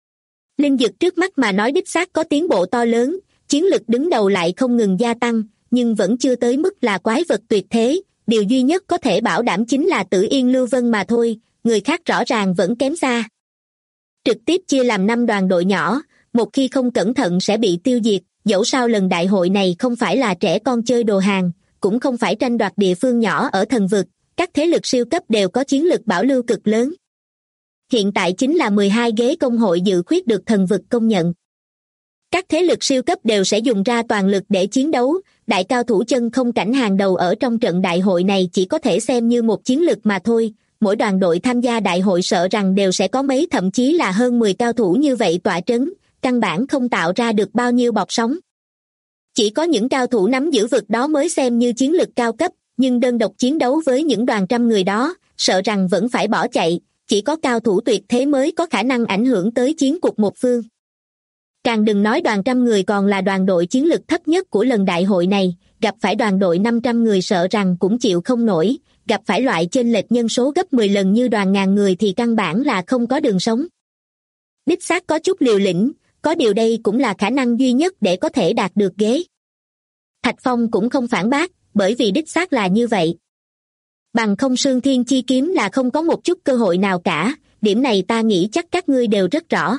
Linh dực trước mắt mà nói đích xác có tiến bộ to lớn, chiến lực đứng đầu lại không ngừng gia tăng, nhưng vẫn chưa tới mức là quái vật tuyệt thế, điều duy nhất có thể bảo đảm chính là Tử Yên Lưu Vân mà thôi, người khác rõ ràng vẫn kém xa. Trực tiếp chia làm 5 đoàn đội nhỏ, một khi không cẩn thận sẽ bị tiêu diệt, dẫu sao lần đại hội này không phải là trẻ con chơi đồ hàng, cũng không phải tranh đoạt địa phương nhỏ ở thần vực, các thế lực siêu cấp đều có chiến lực bảo lưu cực lớn. Hiện tại chính là 12 ghế công hội dự khuyết được thần vực công nhận. Các thế lực siêu cấp đều sẽ dùng ra toàn lực để chiến đấu, đại cao thủ chân không cảnh hàng đầu ở trong trận đại hội này chỉ có thể xem như một chiến lực mà thôi, mỗi đoàn đội tham gia đại hội sợ rằng đều sẽ có mấy thậm chí là hơn 10 cao thủ như vậy tọa trấn, căn bản không tạo ra được bao nhiêu bọt sóng. Chỉ có những cao thủ nắm giữ vực đó mới xem như chiến lực cao cấp, nhưng đơn độc chiến đấu với những đoàn trăm người đó, sợ rằng vẫn phải bỏ chạy, chỉ có cao thủ tuyệt thế mới có khả năng ảnh hưởng tới chiến cục một phương. Càng đừng nói đoàn trăm người còn là đoàn đội chiến lực thấp nhất của lần đại hội này, gặp phải đoàn đội 500 người sợ rằng cũng chịu không nổi, gặp phải loại chênh lệch nhân số gấp 10 lần như đoàn ngàn người thì căn bản là không có đường sống. Đích xác có chút liều lĩnh, có điều đây cũng là khả năng duy nhất để có thể đạt được ghế. Thạch Phong cũng không phản bác, bởi vì đích xác là như vậy. Bằng không Sương Thiên Chi Kiếm là không có một chút cơ hội nào cả, điểm này ta nghĩ chắc các ngươi đều rất rõ.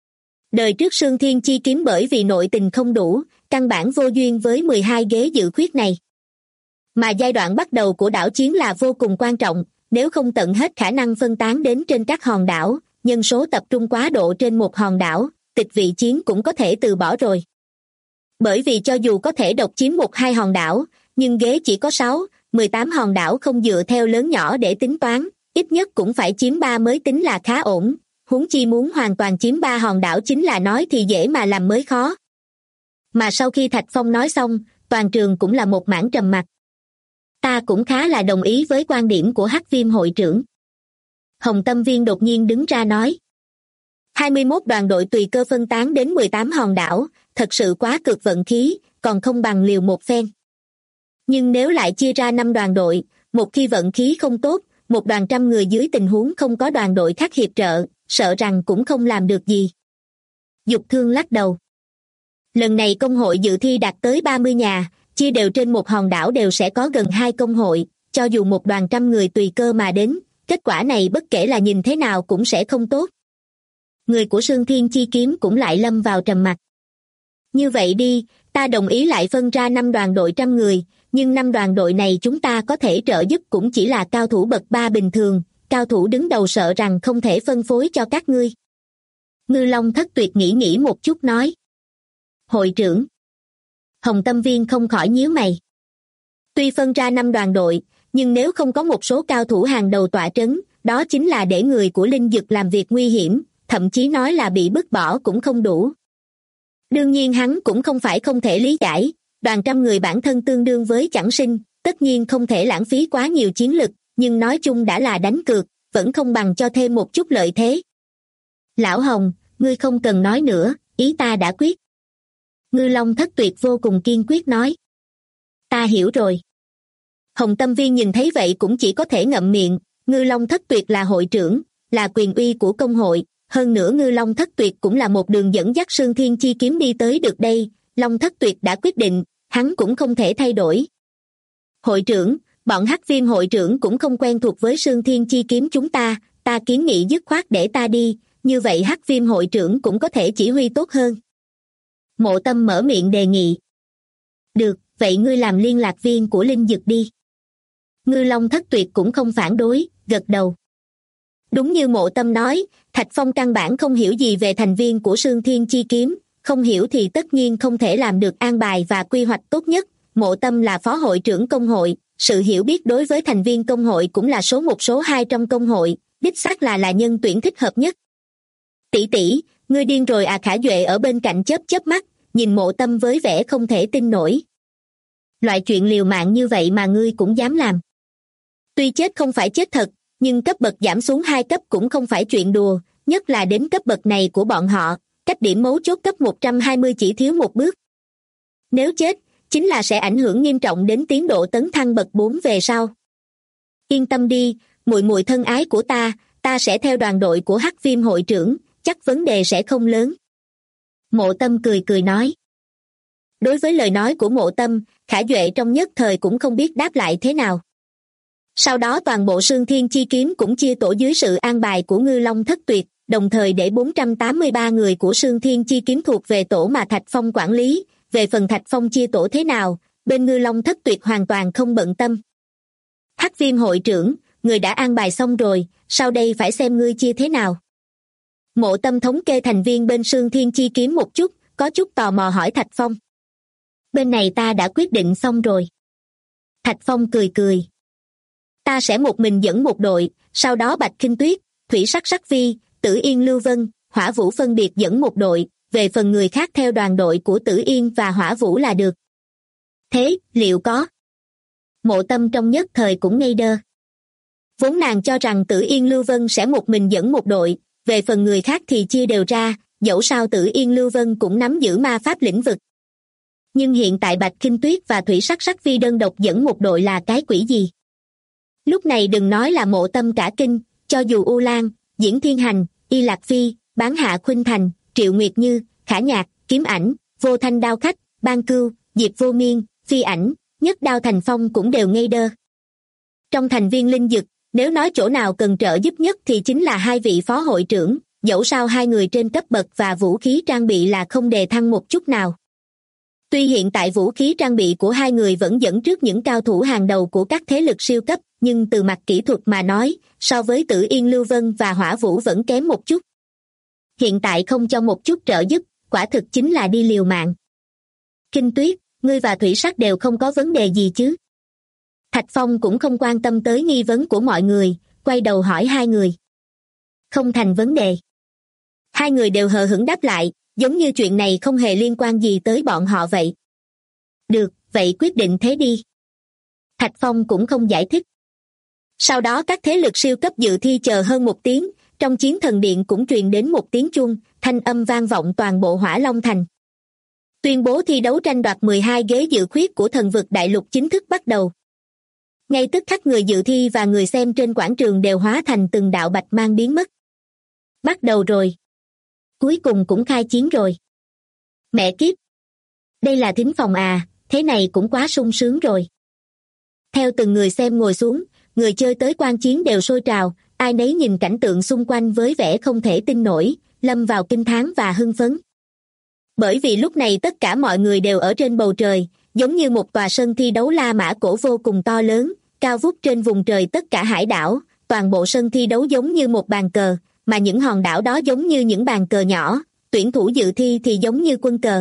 Đời trước Sương Thiên Chi Kiếm bởi vì nội tình không đủ, căn bản vô duyên với 12 ghế dự khuyết này. Mà giai đoạn bắt đầu của đảo chiến là vô cùng quan trọng, nếu không tận hết khả năng phân tán đến trên các hòn đảo, nhân số tập trung quá độ trên một hòn đảo, tịch vị chiến cũng có thể từ bỏ rồi. Bởi vì cho dù có thể độc chiếm 1-2 hòn đảo, nhưng ghế chỉ có 6-18 hòn đảo không dựa theo lớn nhỏ để tính toán, ít nhất cũng phải chiếm 3 mới tính là khá ổn, huống chi muốn hoàn toàn chiếm 3 hòn đảo chính là nói thì dễ mà làm mới khó. Mà sau khi Thạch Phong nói xong, toàn trường cũng là một mảng trầm mặc. Ta cũng khá là đồng ý với quan điểm của Hắc Viêm hội trưởng. Hồng Tâm Viên đột nhiên đứng ra nói. 21 đoàn đội tùy cơ phân tán đến 18 hòn đảo, thật sự quá cực vận khí, còn không bằng liều một phen. Nhưng nếu lại chia ra 5 đoàn đội, một khi vận khí không tốt, một đoàn trăm người dưới tình huống không có đoàn đội khác hiệp trợ, sợ rằng cũng không làm được gì. Dục Thương lắc đầu. Lần này công hội dự thi đạt tới 30 nhà, chia đều trên một hòn đảo đều sẽ có gần 2 công hội, cho dù một đoàn trăm người tùy cơ mà đến, kết quả này bất kể là nhìn thế nào cũng sẽ không tốt. Người của Sương Thiên Chi Kiếm cũng lại lâm vào trầm mặc. Như vậy đi, ta đồng ý lại phân ra 5 đoàn đội 100 người, nhưng 5 đoàn đội này chúng ta có thể trợ giúp cũng chỉ là cao thủ bậc 3 bình thường, cao thủ đứng đầu sợ rằng không thể phân phối cho các ngươi. Ngư Long Thất Tuyệt nghĩ một chút nói. Hội trưởng. Hồng Tâm Viên không khỏi nhíu mày. Tuy phân ra 5 đoàn đội, nhưng nếu không có một số cao thủ hàng đầu tọa trấn, đó chính là để người của Linh Dực làm việc nguy hiểm, thậm chí nói là bị bức bỏ cũng không đủ. Đương nhiên hắn cũng không phải không thể lý giải, đoàn trăm người bản thân tương đương với chẳng sinh, tất nhiên không thể lãng phí quá nhiều chiến lực, nhưng nói chung đã là đánh cược, vẫn không bằng cho thêm một chút lợi thế. Lão Hồng, ngươi không cần nói nữa, ý ta đã quyết. Ngư Long Thất Tuyệt vô cùng kiên quyết nói. Ta hiểu rồi. Hồng Tâm Viên nhìn thấy vậy cũng chỉ có thể ngậm miệng. Ngư Long Thất Tuyệt là hội trưởng, là quyền uy của công hội, hơn nữa Ngư Long Thất Tuyệt cũng là một đường dẫn dắt Sương Thiên Chi Kiếm đi tới được đây. Long Thất Tuyệt đã quyết định, hắn cũng không thể thay đổi. Hội trưởng, bọn Hắc Viêm hội trưởng cũng không quen thuộc với Sương Thiên Chi Kiếm chúng ta kiến nghị dứt khoát để ta đi, như vậy Hắc Viêm hội trưởng cũng có thể chỉ huy tốt hơn. Mộ Tâm mở miệng đề nghị. Được, vậy ngươi làm liên lạc viên của Linh Dực đi. Ngư Long Thất Tuyệt cũng không phản đối, gật đầu. Đúng như Mộ Tâm nói, Thạch Phong căn bản không hiểu gì về thành viên của Sương Thiên Chi Kiếm, không hiểu thì tất nhiên không thể làm được an bài và quy hoạch tốt nhất. Mộ Tâm là phó hội trưởng công hội, sự hiểu biết đối với thành viên công hội cũng là số 1 số 2 trong công hội, đích xác là nhân tuyển thích hợp nhất. Tỷ, ngươi điên rồi à? Khả Duệ ở bên cạnh chớp mắt, nhìn Mộ Tâm với vẻ không thể tin nổi. Loại chuyện liều mạng như vậy mà ngươi cũng dám làm. Tuy chết không phải chết thật, nhưng cấp bậc giảm xuống 2 cấp cũng không phải chuyện đùa, nhất là đến cấp bậc này của bọn họ, cách điểm mấu chốt cấp 120 chỉ thiếu một bước. Nếu chết, chính là sẽ ảnh hưởng nghiêm trọng đến tiến độ tấn thăng bậc 4 về sau. Yên tâm đi, muội muội thân ái của ta sẽ theo đoàn đội của Hắc Viêm hội trưởng, chắc vấn đề sẽ không lớn. Mộ Tâm cười nói. Đối với lời nói của Mộ Tâm, Khả Duệ trong nhất thời cũng không biết đáp lại thế nào. Sau đó toàn bộ Sương Thiên Chi Kiếm cũng chia tổ dưới sự an bài của Ngư Long Thất Tuyệt, đồng thời để 483 người của Sương Thiên Chi Kiếm thuộc về tổ mà Thạch Phong quản lý. Về phần Thạch Phong chia tổ thế nào, bên Ngư Long Thất Tuyệt hoàn toàn không bận tâm. Hắc Viêm hội trưởng, người đã an bài xong rồi, sau đây phải xem ngươi chia thế nào. Mộ Tâm thống kê thành viên bên Sương Thiên Chi Kiếm một chút, có chút tò mò hỏi Thạch Phong. Bên này ta đã quyết định xong rồi. Thạch Phong cười. Ta sẽ một mình dẫn một đội, sau đó Bạch Khinh Tuyết, Thủy Sắc Vi, Tử Yên Lưu Vân, Hỏa Vũ phân biệt dẫn một đội, về phần người khác theo đoàn đội của Tử Yên và Hỏa Vũ là được. Thế, liệu có? Mộ Tâm trong nhất thời cũng ngây đơ. Vốn nàng cho rằng Tử Yên Lưu Vân sẽ một mình dẫn một đội, về phần người khác thì chia đều ra, dẫu sao Tử Yên Lưu Vân cũng nắm giữ ma pháp lĩnh vực. Nhưng hiện tại Bạch Khinh Tuyết và Thủy Sắc Vi đơn độc dẫn một đội là cái quỷ gì? Lúc này đừng nói là Mộ Tâm cả kinh, cho dù U Lan, Diễn Thiên Hành, Y Lạc Phi, Bán Hạ Khuynh Thành, Triệu Nguyệt Như, Khả Nhạc, Kiếm Ảnh, Vô Thanh Đao Khách, Ban Cưu, Diệp Vô Miên, Phi Ảnh, Nhất Đao Thành Phong cũng đều ngây đơ. Trong thành viên Linh Dực, nếu nói chỗ nào cần trợ giúp nhất thì chính là 2 vị phó hội trưởng, dẫu sao 2 người trên cấp bậc và vũ khí trang bị là không đề thăng một chút nào. Tuy hiện tại vũ khí trang bị của 2 người vẫn dẫn trước những cao thủ hàng đầu của các thế lực siêu cấp, nhưng từ mặt kỹ thuật mà nói, so với Tử Yên Lưu Vân và Hỏa Vũ vẫn kém một chút. Hiện tại không cho một chút trợ giúp, quả thực chính là đi liều mạng. Kinh Tuyết, ngươi và Thủy Sắc đều không có vấn đề gì chứ? Thạch Phong cũng không quan tâm tới nghi vấn của mọi người, quay đầu hỏi 2 người. Không thành vấn đề. 2 người đều hờ hững đáp lại, giống như chuyện này không hề liên quan gì tới bọn họ vậy. Được, vậy quyết định thế đi. Thạch Phong cũng không giải thích. Sau đó các thế lực siêu cấp dự thi chờ hơn 1 tiếng, trong Chiến Thần Điện cũng truyền đến một tiếng chuông, thanh âm vang vọng toàn bộ Hỏa Long Thành. Tuyên bố thi đấu tranh đoạt 12 ghế dự khuyết của Thần Vực Đại Lục chính thức bắt đầu. Ngay tức khắc người dự thi và người xem trên quảng trường đều hóa thành từng đạo bạch mang biến mất. Bắt đầu rồi. Cuối cùng cũng khai chiến rồi. Mẹ kiếp. Đây là thính phòng à, thế này cũng quá sung sướng rồi. Theo từng người xem ngồi xuống, người chơi tới quan chiến đều sôi trào, ai nấy nhìn cảnh tượng xung quanh với vẻ không thể tin nổi, lâm vào kinh thán và hưng phấn. Bởi vì lúc này tất cả mọi người đều ở trên bầu trời, giống như một tòa sân thi đấu La Mã cổ vô cùng to lớn, cao vút trên vùng trời tất cả hải đảo, toàn bộ sân thi đấu giống như một bàn cờ, mà những hòn đảo đó giống như những bàn cờ nhỏ, tuyển thủ dự thi thì giống như quân cờ.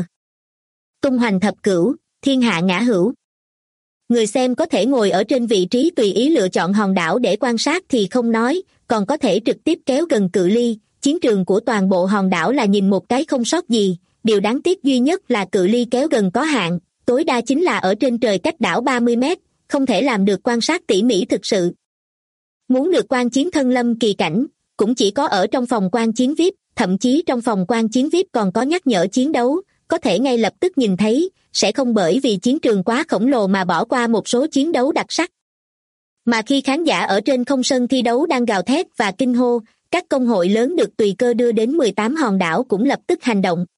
Tung hoành thập cửu, thiên hạ ngã hữu. Người xem có thể ngồi ở trên vị trí tùy ý lựa chọn hòn đảo để quan sát thì không nói, còn có thể trực tiếp kéo gần cự ly. Chiến trường của toàn bộ hòn đảo là nhìn một cái không sót gì, điều đáng tiếc duy nhất là cự ly kéo gần có hạn, tối đa chính là ở trên trời cách đảo 30 mét, không thể làm được quan sát tỉ mỉ thực sự. Muốn được quan chiến thân lâm kỳ cảnh, cũng chỉ có ở trong phòng quan chiến VIP, thậm chí trong phòng quan chiến VIP còn có nhắc nhở chiến đấu, có thể ngay lập tức nhìn thấy, sẽ không bởi vì chiến trường quá khổng lồ mà bỏ qua một số chiến đấu đặc sắc. Mà khi khán giả ở trên không sân thi đấu đang gào thét và kinh hô, các công hội lớn được tùy cơ đưa đến 18 hòn đảo cũng lập tức hành động.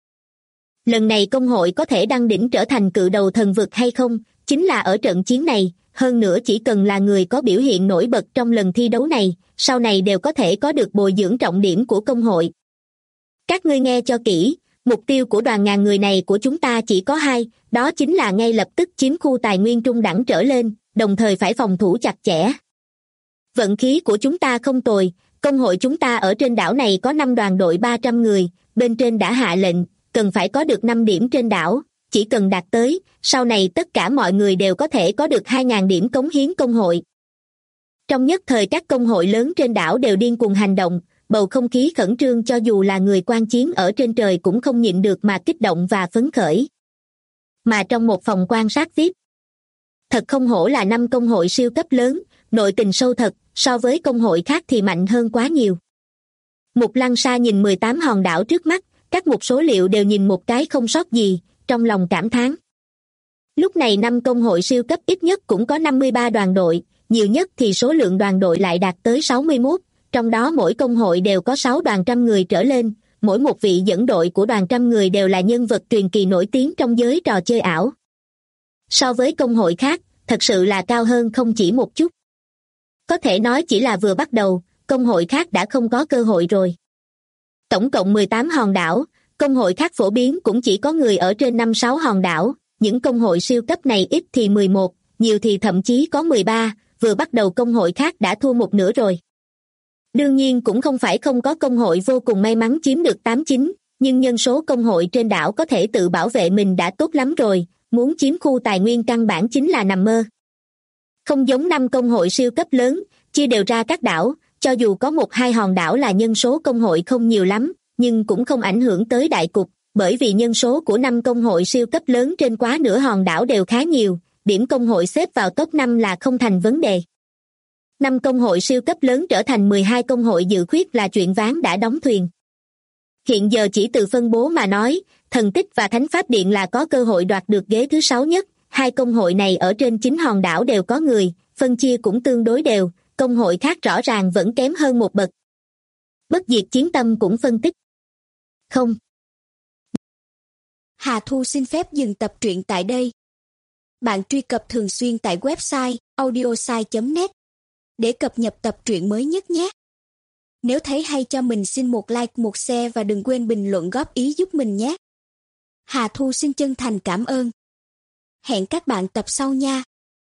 Lần này công hội có thể đăng đỉnh trở thành cự đầu thần vực hay không, chính là ở trận chiến này, hơn nữa chỉ cần là người có biểu hiện nổi bật trong lần thi đấu này, sau này đều có thể có được bồi dưỡng trọng điểm của công hội. Các ngươi nghe cho kỹ, mục tiêu của đoàn ngàn người này của chúng ta chỉ có hai, đó chính là ngay lập tức chiếm khu tài nguyên trung đẳng trở lên, đồng thời phải phòng thủ chặt chẽ. Vận khí của chúng ta không tồi, công hội chúng ta ở trên đảo này có 5 đoàn đội 300 người, bên trên đã hạ lệnh, cần phải có được 5 điểm trên đảo, chỉ cần đạt tới, sau này tất cả mọi người đều có thể có được 2.000 điểm cống hiến công hội. Trong nhất thời các công hội lớn trên đảo đều điên cuồng hành động, bầu không khí khẩn trương cho dù là người quan chiến ở trên trời cũng không nhịn được mà kích động và phấn khởi. Mà trong một phòng quan sát VIP, thật không hổ là 5 công hội siêu cấp lớn, nội tình sâu thật, so với công hội khác thì mạnh hơn quá nhiều. Mục Lăng Sa nhìn 18 hòn đảo trước mắt, các mục số liệu đều nhìn một cái không sót gì, trong lòng cảm thán. Lúc này 5 công hội siêu cấp ít nhất cũng có 53 đoàn đội, nhiều nhất thì số lượng đoàn đội lại đạt tới 61, trong đó mỗi công hội đều có 6 đoàn trăm người trở lên, mỗi một vị dẫn đội của đoàn trăm người đều là nhân vật truyền kỳ nổi tiếng trong giới trò chơi ảo. So với công hội khác, thật sự là cao hơn không chỉ một chút. Có thể nói chỉ là vừa bắt đầu, công hội khác đã không có cơ hội rồi. Tổng cộng 18 hòn đảo, công hội khác phổ biến cũng chỉ có người ở trên 5-6 hòn đảo, những công hội siêu cấp này ít thì 11, nhiều thì thậm chí có 13, vừa bắt đầu công hội khác đã thua một nửa rồi. Đương nhiên cũng không phải không có công hội vô cùng may mắn chiếm được 8-9, nhưng nhân số công hội trên đảo có thể tự bảo vệ mình đã tốt lắm rồi, muốn chiếm khu tài nguyên căn bản chính là nằm mơ. Không giống 5 công hội siêu cấp lớn, chia đều ra các đảo, cho dù có 1-2 hòn đảo là nhân số công hội không nhiều lắm, nhưng cũng không ảnh hưởng tới đại cục, bởi vì nhân số của 5 công hội siêu cấp lớn trên quá nửa hòn đảo đều khá nhiều, điểm công hội xếp vào top 5 là không thành vấn đề. 5 công hội siêu cấp lớn trở thành 12 công hội dự khuyết là chuyện ván đã đóng thuyền. Hiện giờ chỉ từ phân bố mà nói, Thần Tích và Thánh Pháp Điện là có cơ hội đoạt được ghế thứ 6 nhất, hai công hội này ở trên 9 hòn đảo đều có người, phân chia cũng tương đối đều, công hội khác rõ ràng vẫn kém hơn một bậc. Bất diệt chiến tâm cũng phân tích. Không. Hà Thu xin phép dừng tập truyện tại đây. Bạn truy cập thường xuyên tại website audiosai.net để cập nhật tập truyện mới nhất nhé. Nếu thấy hay cho mình xin một like, một share và đừng quên bình luận góp ý giúp mình nhé. Hà Thu xin chân thành cảm ơn. Hẹn các bạn tập sau nha.